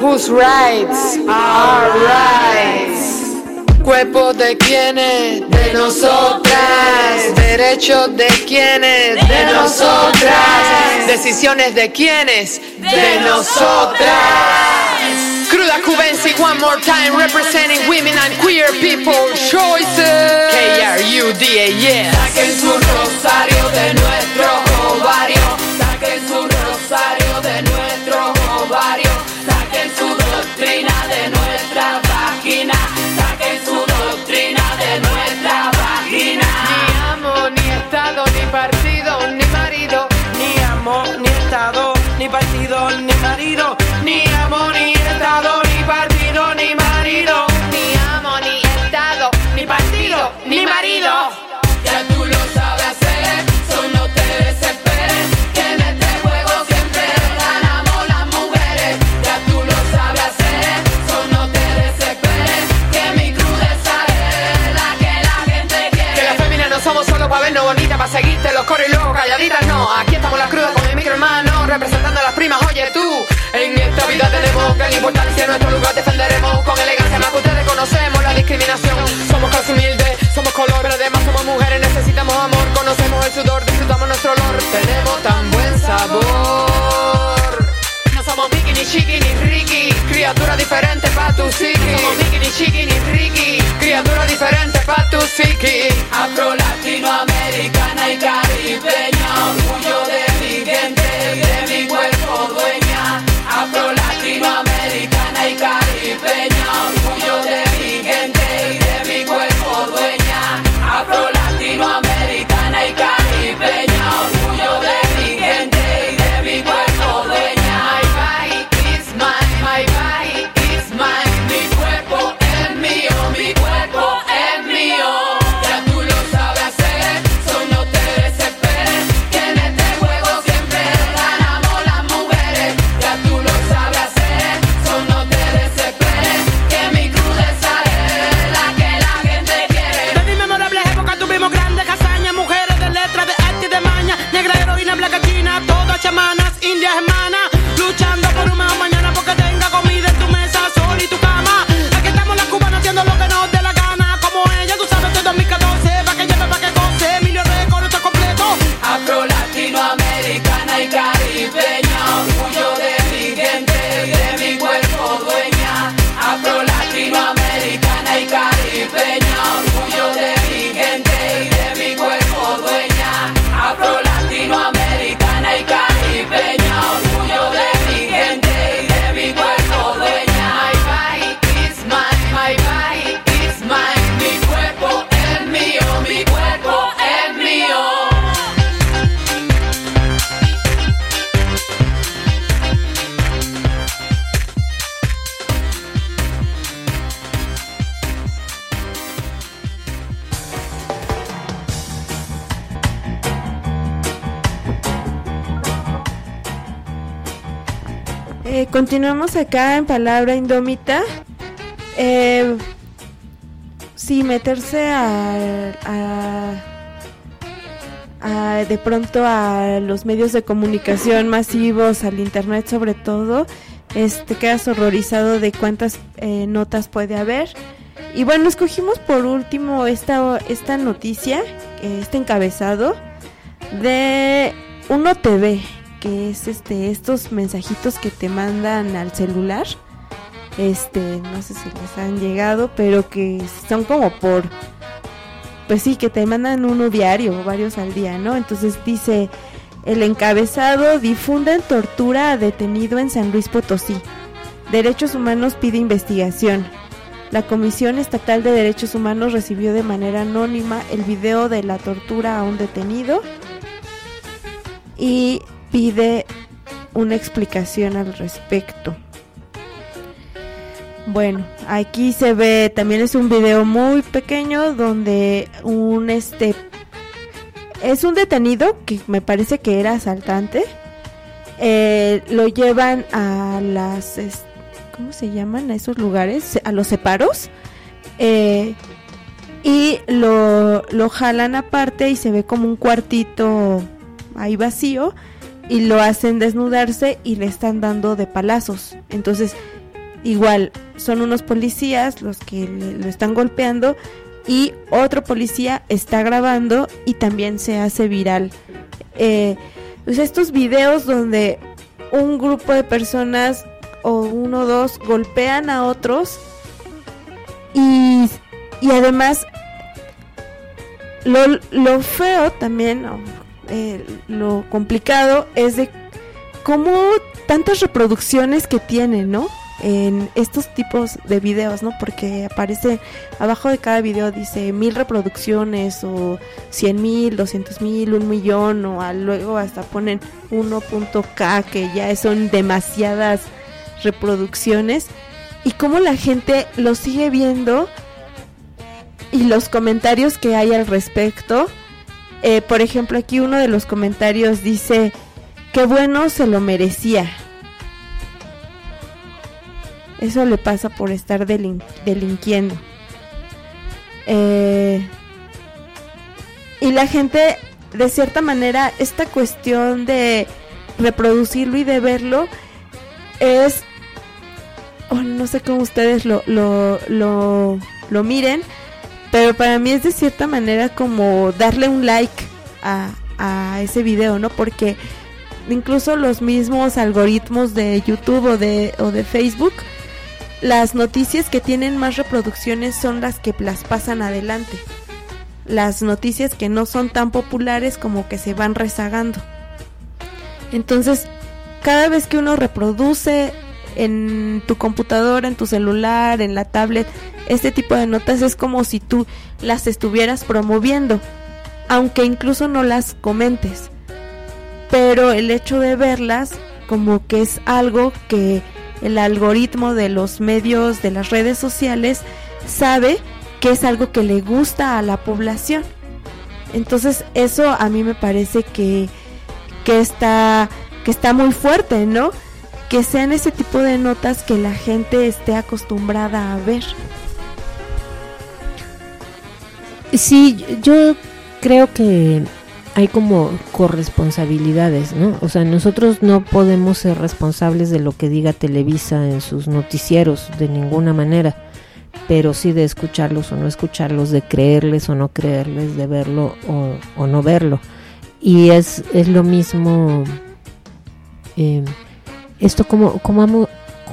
Whose rights are rights? Cuerpo de quienes, de nosotras. Derechos de quienes, de nosotras. Decisiones de quienes, de nosotras. Cruda Cubensi, one more time, representing women and queer people choices. KRUDA, yes. Saquen su rosario de nuestro ovario. Saquen su rosario de nuestro ovario. Saquen su doctrina de nuestra vagina. Saquen su doctrina de nuestra vagina. Ni amo, ni estado, ni partido, ni marido. Ni amo, ni estado, ni partido, ni marido. Ni amo, ni estado, ni partido, ni marido. Ni amo, ni estado, ni partido, ni marido. Ya tú lo sabes hacer, so no te desesperes, que en este juego siempre ganamos las mujeres. Ya tú lo sabes hacer, so no te desesperes, que mi crudeza es la que la gente quiere. Que las féminas no somos solo para vernos bonitas, para seguirte los coros y luego calladitas, no. Aquí estamos las crudas con mi micro hermano, representando a las primas, oye tú. En esta vida tenemos gran importancia, nuestro lugar defenderemos con elegancia, más que ustedes conocemos la discriminación. Somos clase humilde, somos color, pero además somos mujeres, necesitamos amor, conocemos el sudor, disfrutamos nuestro olor, tenemos tan buen sabor. No somos Mickey, ni Chiqui, ni Ricky, criatura diferente pa' tu psiqui. No somos Mickey, ni Chiqui, ni Ricky, criatura diferente pa' tu psiqui. Afro, latinoamericana y caribeña, orgullo de mi gente y de mi cuerpo dueña. Afro, latinoamericana y caribeña, orgullo de mi gente y de mi cuerpo dueña. Afro, latinoamericana y caribeña, orgullo de mi gente y de mi cuerpo dueña. My body is mine, my body is mine. Mi cuerpo es mío, mi cuerpo es mío. Ya tú lo sabes hacer, so no te desesperes, que en este juego siempre ganamos las mujeres. Ya tú lo sabes hacer, so no te desesperes, que mi crudeza es la que la gente quiere. De mi memorable época tuvimos grandes hazañas, mujeres de letra, de arte y de maña, negra heroína, blanca china, todas chamanas, indias hermanas, luchando por un mejor mañana porque tenga comida en tu mesa, sol y tu cama. Aquí estamos las cubanas haciendo lo que nos dé la gana, como ella, tú sabes, de 2014, pa' que lleve, pa' que goce, Emilio Record, esto es completo. Afro, latinoamericana y caribeña, orgullo de mi gente y de mi cuerpo dueña. Afro, latinoamericana y caribeña, orgullo de mi gente y de mi cuerpo dueña. Afro, latinoamericana y caribeña, orgullo de mi gente y de mi cuerpo dueña. My body is mine, my body is mine. Mi cuerpo es mío, mi cuerpo es mío. Continuamos acá en Palabra Indómita. Sí, meterse de pronto a los medios de comunicación masivos, al internet sobre todo, quedas horrorizado de cuántas notas puede haber. Y bueno, escogimos por último esta noticia, este encabezado de Uno TV, que es estos mensajitos que te mandan al celular. No sé si les han llegado, pero que son como pues sí, que te mandan uno diario o varios al día, ¿no? Entonces dice el encabezado: difunden tortura a detenido en San Luis Potosí. Derechos Humanos pide investigación. La Comisión Estatal de Derechos Humanos recibió de manera anónima el video de la tortura a un detenido y pide una explicación al respecto. Bueno, aquí se ve, también es un video muy pequeño donde es un detenido que me parece que era asaltante. Lo llevan a las ¿cómo se llaman a esos lugares? A los separos. Y lo jalan aparte y se ve como un cuartito ahí vacío, y lo hacen desnudarse y le están dando de palazos. Entonces igual son unos policías los que lo están golpeando y otro policía está grabando y también se hace viral. Pues estos videos donde un grupo de personas o uno o dos golpean a otros y además lo feo también, lo complicado es de cómo tantas reproducciones que tienen, ¿no? En estos tipos de videos, ¿no? Porque aparece abajo de cada video, dice 1000 reproducciones o 100,000, 200,000, 1,000,000 o luego hasta ponen 1.k, que ya son demasiadas reproducciones, y cómo la gente lo sigue viendo y los comentarios que hay al respecto. Por ejemplo, aquí uno de los comentarios dice: qué bueno, se lo merecía. Eso le pasa por estar delinquiendo. Y la gente, de cierta manera, esta cuestión de reproducirlo y de verlo es, no sé cómo ustedes lo miren, pero para mí es de cierta manera como darle un like a ese video, ¿no? Porque incluso los mismos algoritmos de YouTube o de Facebook, las noticias que tienen más reproducciones son las que las pasan adelante. Las noticias que no son tan populares como que se van rezagando. Entonces, cada vez que uno reproduce en tu computadora, en tu celular, en la tablet, este tipo de notas, es como si tú las estuvieras promoviendo, aunque incluso no las comentes. Pero el hecho de verlas como que es algo que el algoritmo de los medios, de las redes sociales, sabe que es algo que le gusta a la población. Entonces eso a mí me parece que está muy fuerte, ¿no? Que sean ese tipo de notas que la gente esté acostumbrada a ver. Sí, yo creo que hay como corresponsabilidades, ¿no? O sea, nosotros no podemos ser responsables de lo que diga Televisa en sus noticieros de ninguna manera, pero sí de escucharlos o no escucharlos, de creerles o no creerles, de verlo o no verlo. Y es lo mismo, esto como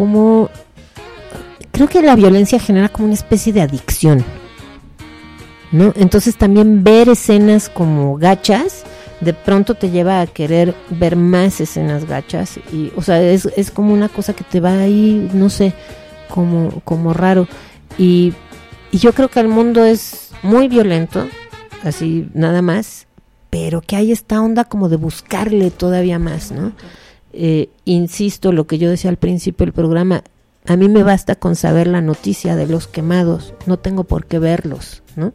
creo que la violencia genera como una especie de adicción, ¿no? Entonces también ver escenas como gachas de pronto te lleva a querer ver más escenas gachas, y o sea, es como una cosa que te va ahí, no sé, como raro, y yo creo que el mundo es muy violento, así nada más, pero que hay esta onda como de buscarle todavía más, ¿no? Insisto, lo que yo decía al principio del programa, a mí me basta con saber la noticia de los quemados, no tengo por qué verlos, ¿no?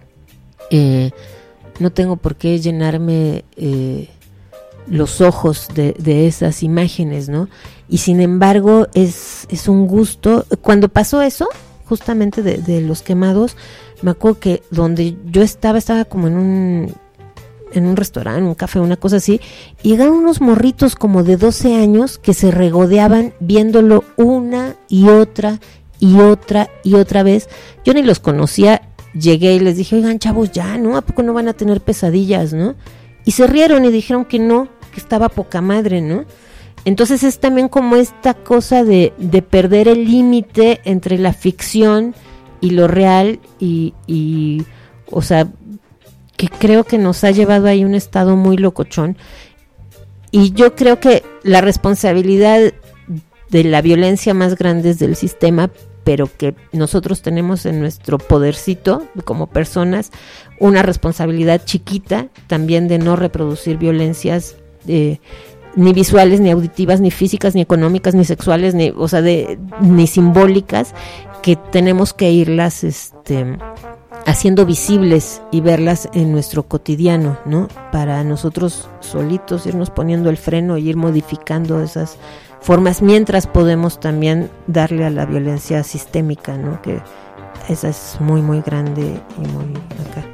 No tengo por qué llenarme los ojos de esas imágenes, ¿no? Y sin embargo es un gusto. Cuando pasó eso, justamente de los quemados, me acuerdo que donde yo estaba como en un restaurante, un café, una cosa así, y llegaron unos morritos como de 12 años que se regodeaban viéndolo una y otra y otra y otra vez. Yo ni los conocía, llegué y les dije, oigan chavos, ya, ¿no? ¿A poco no van a tener pesadillas, no? Y se rieron y dijeron que no, que estaba poca madre, ¿no? Entonces es también como esta cosa de perder el límite entre la ficción y lo real y o sea, que creo que nos ha llevado ahí un estado muy locochón. Y yo creo que la responsabilidad de la violencia más grande es del sistema, pero que nosotros tenemos en nuestro podercito como personas una responsabilidad chiquita también de no reproducir violencias ni visuales, ni auditivas, ni físicas, ni económicas, ni sexuales, ni, o sea, ni simbólicas, que tenemos que irlas haciendo visibles y verlas en nuestro cotidiano, ¿no? Para nosotros solitos irnos poniendo el freno y ir modificando esas formas, mientras podemos también darle a la violencia sistémica, ¿no? Que esa es muy, muy grande y muy acá.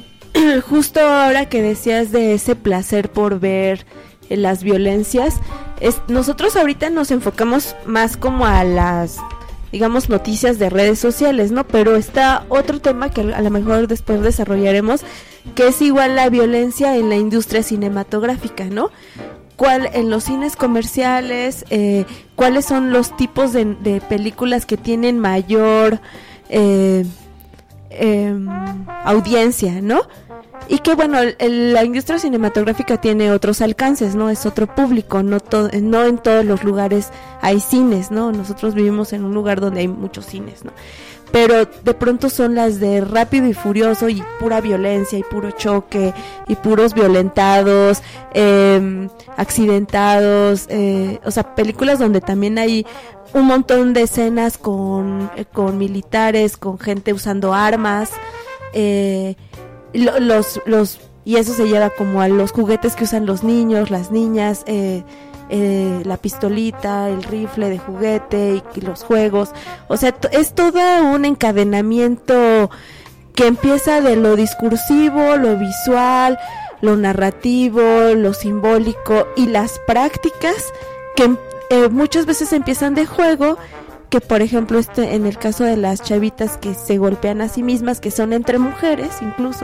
Justo ahora que decías de ese placer por ver las violencias, nosotros ahorita nos enfocamos más como a las, digamos, noticias de redes sociales, ¿no? Pero está otro tema que a lo mejor después desarrollaremos, que es igual la violencia en la industria cinematográfica, ¿no? En los cines comerciales, cuáles son los tipos de películas que tienen mayor audiencia, ¿no? Y que bueno, la industria cinematográfica tiene otros alcances, ¿no? Es otro público, no en todos los lugares hay cines, ¿no? Nosotros vivimos en un lugar donde hay muchos cines, ¿no? Pero de pronto son las de Rápido y Furioso y pura violencia y puro choque y puros violentados, accidentados, o sea, películas donde también hay un montón de escenas con militares, con gente usando armas, y eso se lleva como a los juguetes que usan los niños, las niñas, la pistolita, el rifle de juguete y los juegos. O sea, es todo un encadenamiento que empieza de lo discursivo, lo visual, lo narrativo, lo simbólico y las prácticas que muchas veces empiezan de juego, que por ejemplo en el caso de las chavitas que se golpean a sí mismas, que son entre mujeres incluso,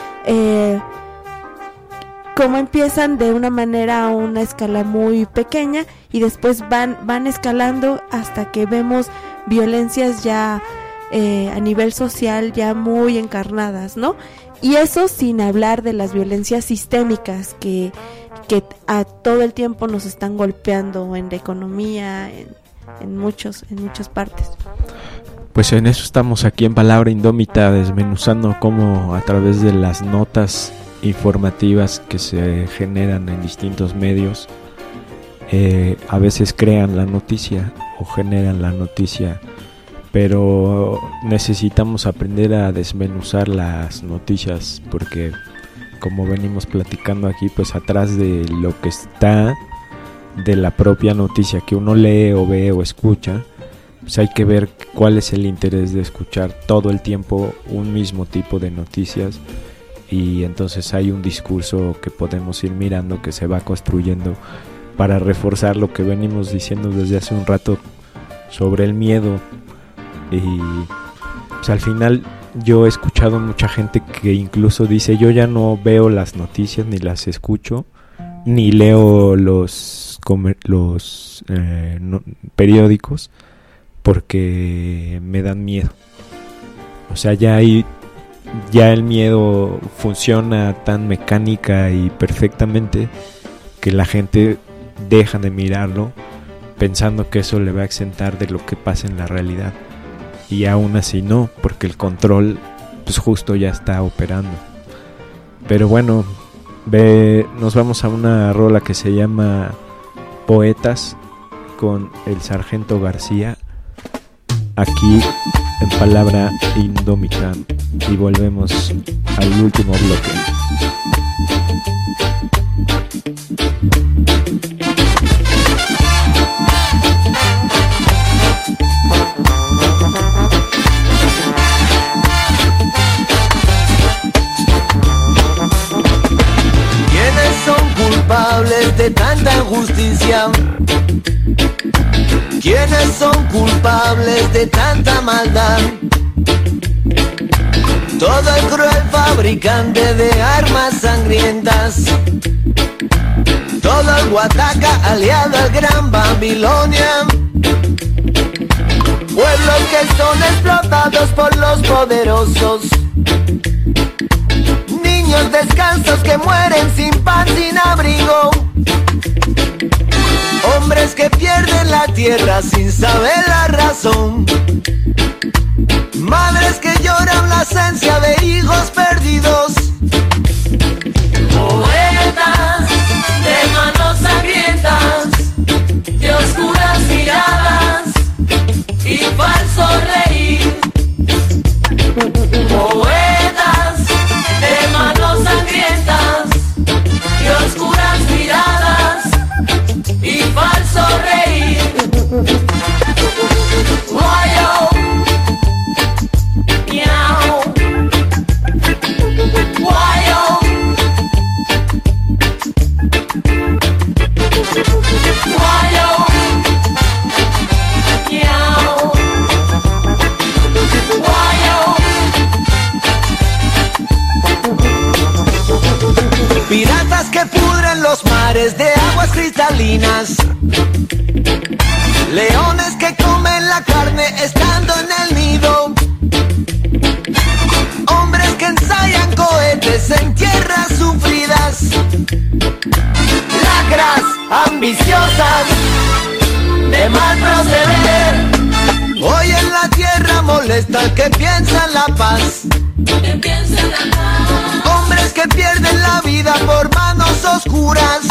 como empiezan de una manera a una escala muy pequeña y después van escalando hasta que vemos violencias ya a nivel social ya muy encarnadas, ¿no? Y eso sin hablar de las violencias sistémicas que a todo el tiempo nos están golpeando en la economía, en muchas partes. Pues en eso estamos aquí en Palabra Indómita, desmenuzando cómo a través de las notas informativas que se generan en distintos medios, a veces crean la noticia o generan la noticia, pero necesitamos aprender a desmenuzar las noticias, porque como venimos platicando aquí, pues atrás de lo que está de la propia noticia que uno lee o ve o escucha, pues hay que ver cuál es el interés de escuchar todo el tiempo un mismo tipo de noticias, y entonces hay un discurso que podemos ir mirando que se va construyendo para reforzar lo que venimos diciendo desde hace un rato sobre el miedo. Y pues al final yo he escuchado mucha gente que incluso dice: yo ya no veo las noticias ni las escucho ni leo los periódicos porque me dan miedo. O sea, ya el miedo funciona tan mecánica y perfectamente que la gente deja de mirarlo pensando que eso le va a exentar de lo que pasa en la realidad, y aún así no, porque el control pues justo ya está operando. Pero bueno, nos vamos a una rola que se llama Poetas con el Sargento García, aquí en Palabra Indómita, y volvemos al último bloque. ¿Quiénes son culpables de tanta injusticia? ¿Quiénes son culpables de tanta maldad? Todo el cruel fabricante de armas sangrientas, todo el Guataca aliado al Gran Babilonia, pueblos que son explotados por los poderosos, niños descalzos que mueren sin pan, sin abrigo, hombres que pierden la tierra sin saber la razón, madres que lloran la ausencia de hijos perdidos, poetas de manos sangrientas, de oscuras miradas y falso reír, poetas de manos sangrientas, de oscuras miradas y falso reír. Wow. Guayo, miau. Guayo. Piratas que pudren los mares de aguas cristalinas. Leones que comen la carne estando en el nido. Hombres que ensayan cohetes en tierras sufridas. Lacras ambiciosas de mal proceder. Hoy en la tierra molesta que piensa en la paz. Hombres que pierden la vida por manos oscuras.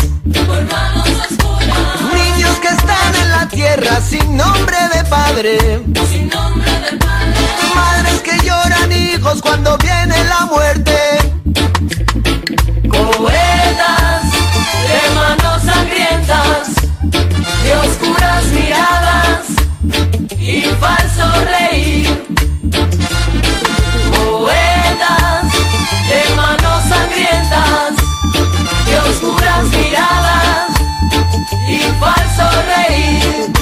Niños que están en la tierra sin nombre de padre. Madres que lloran hijos cuando viene la muerte. Poetas de manos sangrientas, de oscuras miradas y falso reír. Poetas de manos sangrientas, de oscuras miradas y falso reír.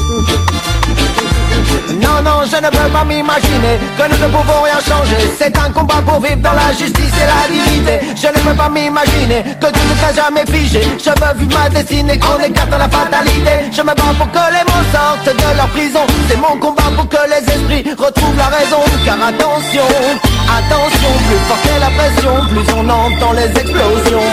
Non, non, je ne peux pas m'imaginer que nous ne pouvons rien changer. C'est un combat pour vivre dans la justice et la dignité. Je ne peux pas m'imaginer que tout ne sera jamais figé. Je veux vivre ma destinée en écartant la fatalité. Je me bats pour que les mots sortent de leur prison. C'est mon combat pour que les esprits retrouvent la raison. Car attention, attention, plus forte est la pression, plus on entend les explosions.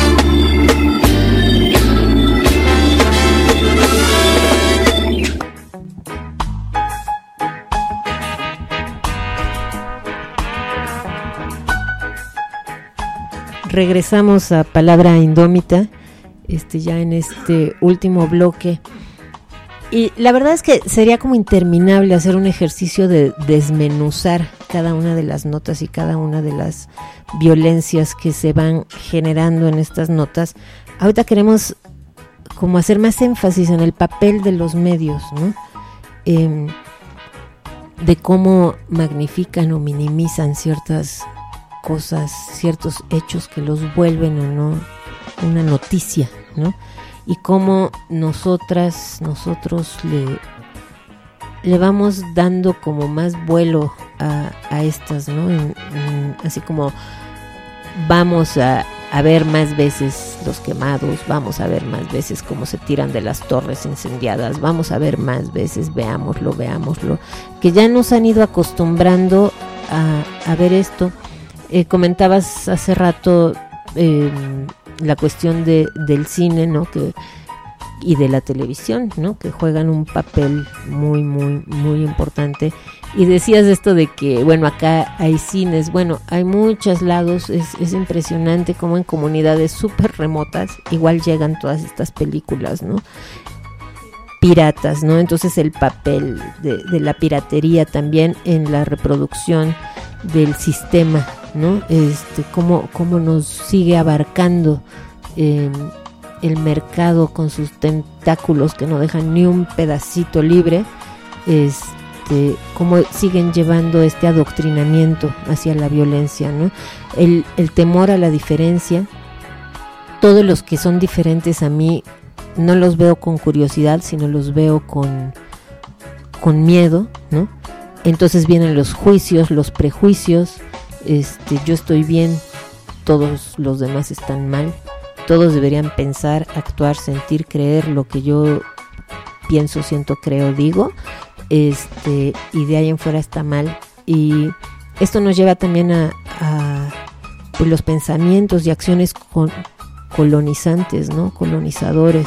Regresamos a Palabra Indómita, ya en este último bloque. Y la verdad es que sería como interminable hacer un ejercicio de desmenuzar cada una de las notas y cada una de las violencias que se van generando en estas notas. Ahorita queremos como hacer más énfasis en el papel de los medios, ¿no? De cómo magnifican o minimizan ciertas cosas, ciertos hechos que los vuelven o no una noticia, ¿no? Y cómo nosotros le vamos dando como más vuelo a estas, ¿no? Así como vamos a ver más veces los quemados, vamos a ver más veces cómo se tiran de las torres incendiadas, vamos a ver más veces, veámoslo, que ya nos han ido acostumbrando a ver esto. Comentabas hace rato la cuestión del cine, ¿no? Y de la televisión, ¿no? Que juegan un papel muy, muy, muy importante. Y decías esto de que, bueno, acá hay cines, bueno, hay muchos lados, es impresionante cómo en comunidades súper remotas igual llegan todas estas películas, ¿no? Piratas, ¿no? Entonces el papel de la piratería también en la reproducción del sistema, ¿no? Cómo nos sigue abarcando el mercado con sus tentáculos que no dejan ni un pedacito libre, cómo siguen llevando este adoctrinamiento hacia la violencia, ¿no? El temor a la diferencia. Todos los que son diferentes a mí no los veo con curiosidad, sino los veo con miedo, ¿no? Entonces vienen los juicios, los prejuicios. Yo estoy bien, todos los demás están mal. Todos deberían pensar, actuar, sentir, creer lo que yo pienso, siento, creo, digo. Y de ahí en fuera está mal. Y esto nos lleva también a pues los pensamientos y acciones colonizantes, ¿no? Colonizadores,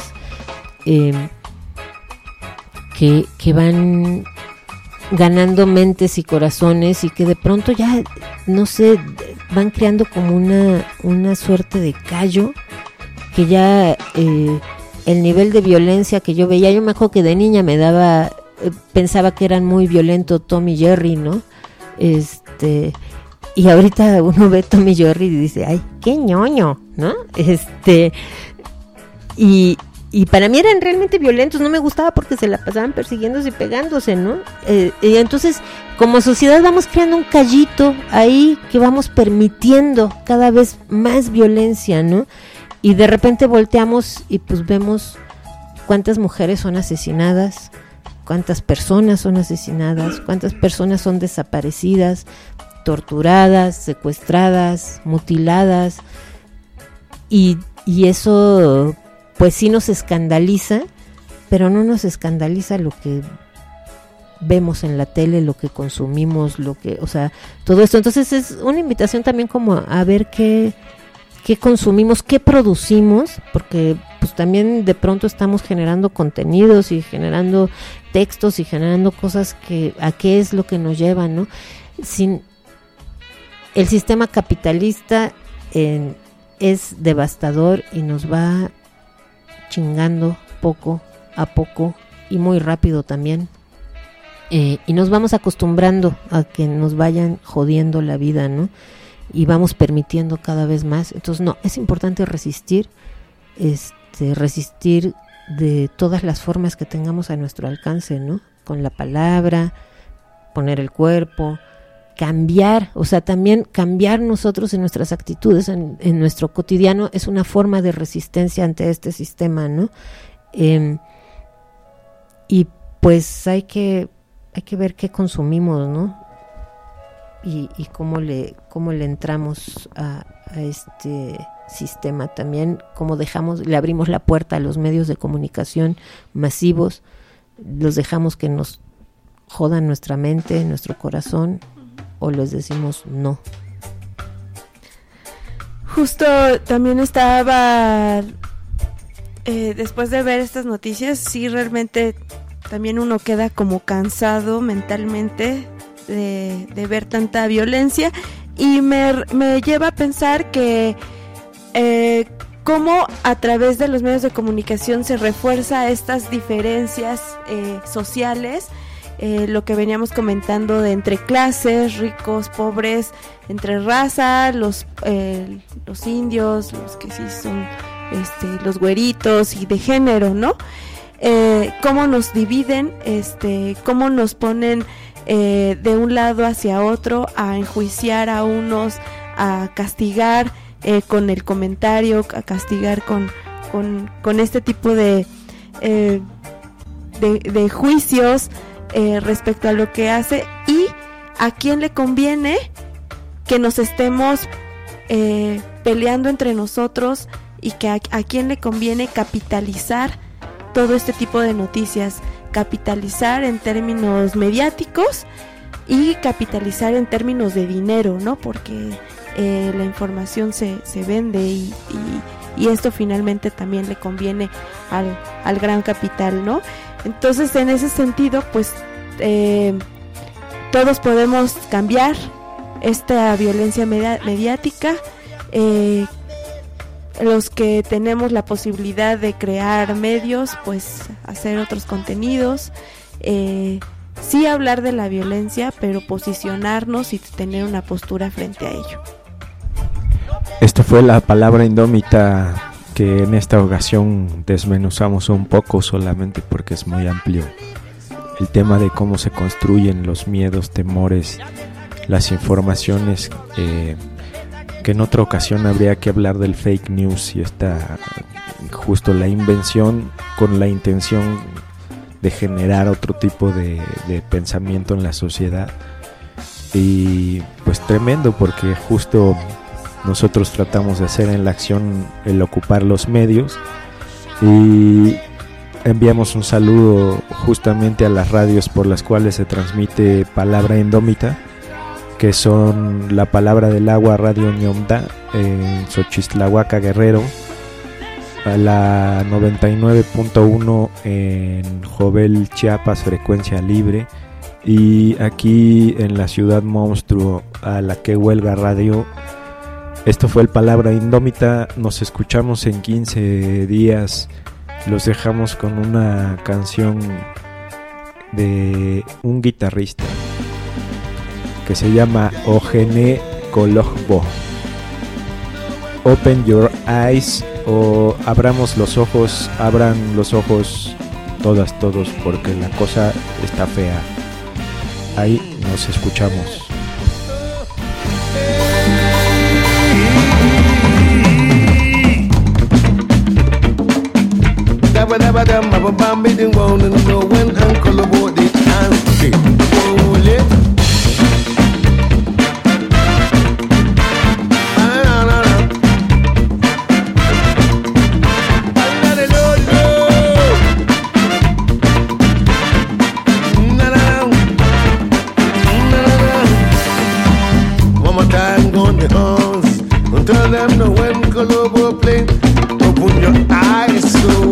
que van ganando mentes y corazones y que de pronto ya, no sé, van creando como una suerte de callo, que ya el nivel de violencia que yo veía, yo me acuerdo que de niña me daba, pensaba que eran muy violentos Tom y Jerry, ¿no? Y ahorita uno ve Tom y Jerry y dice, ay, qué ñoño, ¿no? Y para mí eran realmente violentos, no me gustaba porque se la pasaban persiguiéndose y pegándose, ¿no? Y entonces, como sociedad vamos creando un callito ahí que vamos permitiendo cada vez más violencia, ¿no? Y de repente volteamos y pues vemos ¿Cuántas mujeres son asesinadas? ¿Cuántas personas son asesinadas? ¿Cuántas personas son desaparecidas, torturadas, secuestradas, mutiladas? Y eso pues sí nos escandaliza, pero no nos escandaliza lo que vemos en la tele, lo que consumimos, todo esto. Entonces es una invitación también como a ver qué consumimos, qué producimos, porque pues también de pronto estamos generando contenidos y generando textos y generando cosas a qué es lo que nos lleva, ¿no? El sistema capitalista es devastador y nos va chingando poco a poco y muy rápido también. Y nos vamos acostumbrando a que nos vayan jodiendo la vida, ¿no? Y vamos permitiendo cada vez más. Entonces, no, es importante resistir de todas las formas que tengamos a nuestro alcance, ¿no? Con la palabra, poner el cuerpo, cambiar, o sea, también cambiar nosotros en nuestras actitudes, en nuestro cotidiano, es una forma de resistencia ante este sistema, ¿no? Y pues hay que ver qué consumimos, ¿no? Y cómo le entramos a este sistema también, cómo le abrimos la puerta a los medios de comunicación masivos, los dejamos que nos jodan nuestra mente, nuestro corazón, o les decimos no. Justo también estaba después de ver estas noticias, sí, realmente también uno queda como cansado mentalmente de ver tanta violencia, y me lleva a pensar que cómo a través de los medios de comunicación se refuerza estas diferencias sociales, lo que veníamos comentando de entre clases, ricos, pobres, entre raza, los indios, los que sí son los güeritos, y de género, ¿no? Cómo nos dividen, cómo nos ponen de un lado hacia otro, a enjuiciar a unos, a castigar con el comentario, a castigar con este tipo de juicios respecto a lo que hace, y a quién le conviene que nos estemos peleando entre nosotros, y que a quién le conviene capitalizar todo este tipo de noticias, capitalizar en términos mediáticos y capitalizar en términos de dinero, ¿no? Porque la información se vende, y esto finalmente también le conviene al gran capital, ¿no? Entonces, en ese sentido, pues todos podemos cambiar esta violencia mediática. Los que tenemos la posibilidad de crear medios, pues hacer otros contenidos, sí hablar de la violencia, pero posicionarnos y tener una postura frente a ello. Esta fue la palabra indómita, que en esta ocasión desmenuzamos un poco, solamente porque es muy amplio el tema de cómo se construyen los miedos, temores, las informaciones, que en otra ocasión habría que hablar del fake news, y está justo la invención con la intención de generar otro tipo de pensamiento en la sociedad. Y pues tremendo, porque justo nosotros tratamos de hacer en la acción el ocupar los medios, y enviamos un saludo justamente a las radios por las cuales se transmite Palabra Indómita, que son La Palabra del Agua, Radio Ñomda, en Xochistlahuaca, Guerrero, a la 99.1 en Jovel, Chiapas, frecuencia libre, y aquí en la Ciudad Monstruo, a la Que Huelga Radio. Esto fue el Palabra Indómita. Nos escuchamos en 15 días. Los dejamos con una canción de un guitarrista que se llama Ojene Kolojbo. Open your eyes, o abramos los ojos, abran los ojos todos, porque la cosa está fea. Ahí nos escuchamos. Daba badam baba bambi ding wanna know when Uncle about the auntie. Holy. Tell them no when Colombo play. Open your eyes so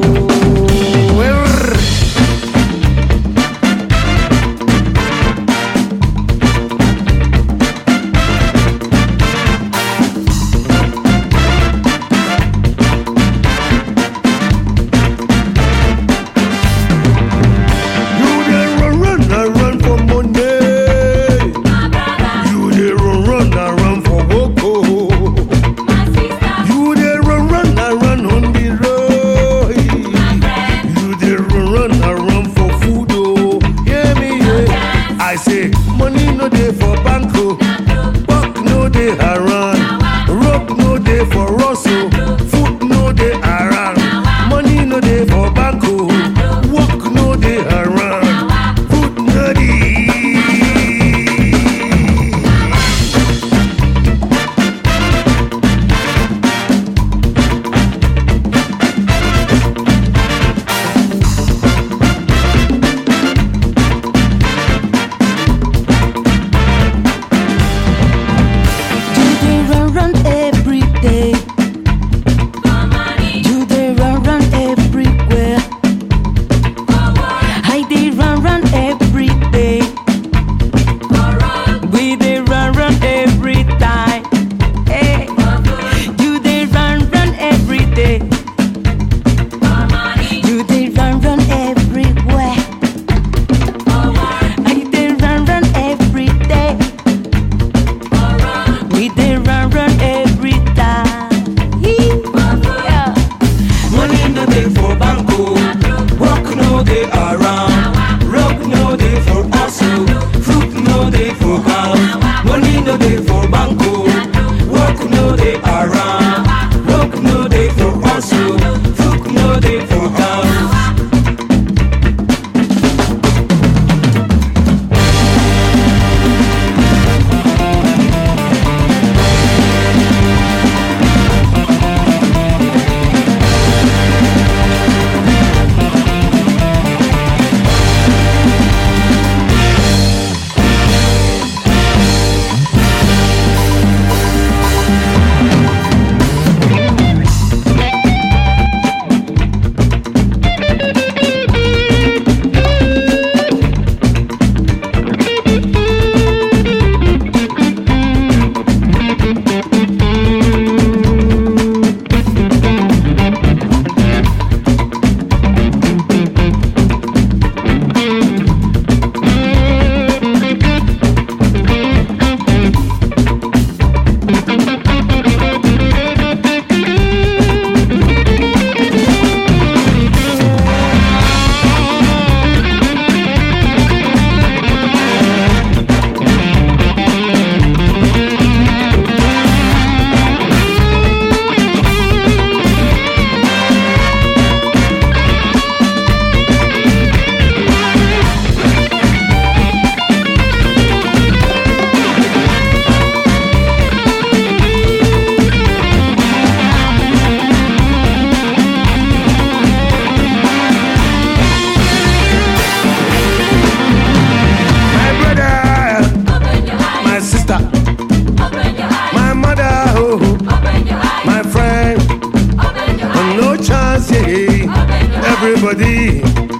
everybody.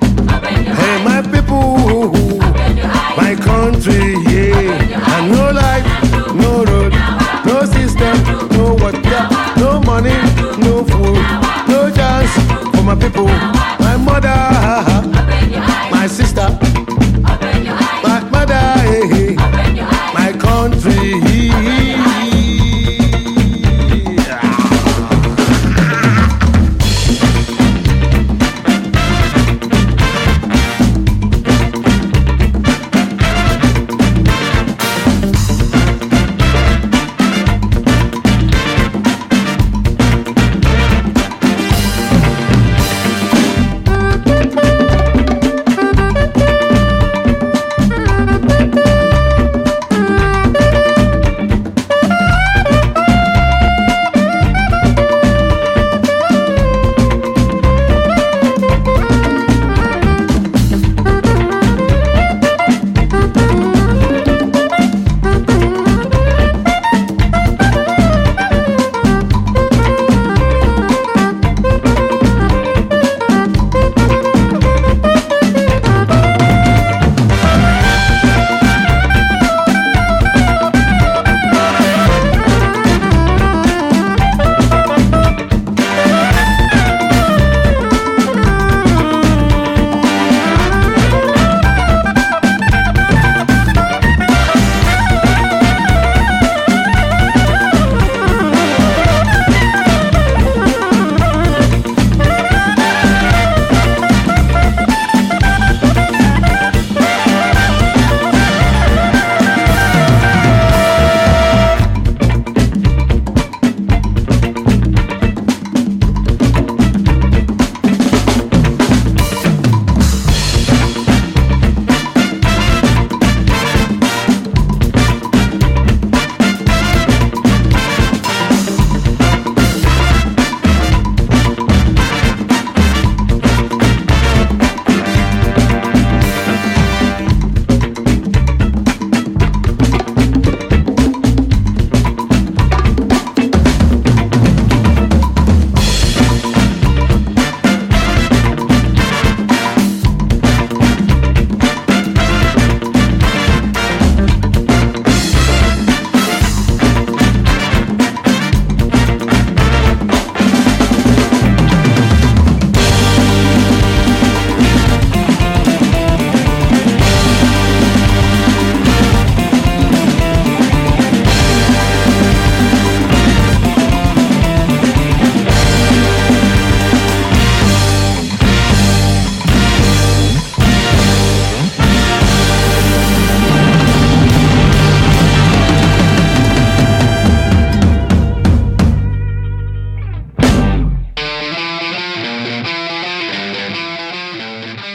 Hey, my people, my country, yeah. And no life, no road, no system, no water, no money, no food, no chance for my people. My mother, my sister, my mother, hey, my country.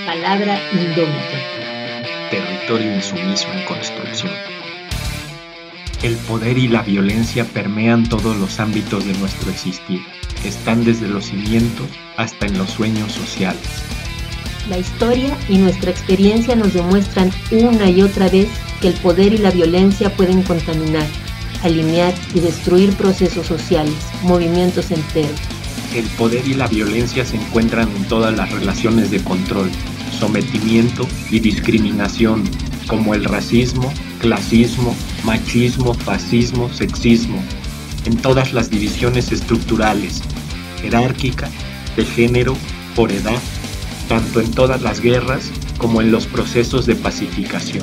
Palabra indómita. Territorio insumiso en construcción. El poder y la violencia permean todos los ámbitos de nuestro existir. Están desde los cimientos hasta en los sueños sociales. La historia y nuestra experiencia nos demuestran una y otra vez que el poder y la violencia pueden contaminar, alinear y destruir procesos sociales, movimientos enteros. El poder y la violencia se encuentran en todas las relaciones de control, sometimiento y discriminación, como el racismo, clasismo, machismo, fascismo, sexismo, en todas las divisiones estructurales, jerárquicas, de género, por edad, tanto en todas las guerras como en los procesos de pacificación.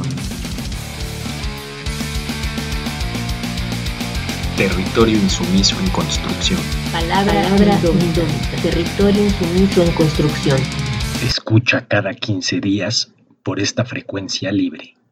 Territorio insumiso en construcción. Palabra indómita. Territorio insumiso en construcción. Escucha cada 15 días por esta frecuencia libre.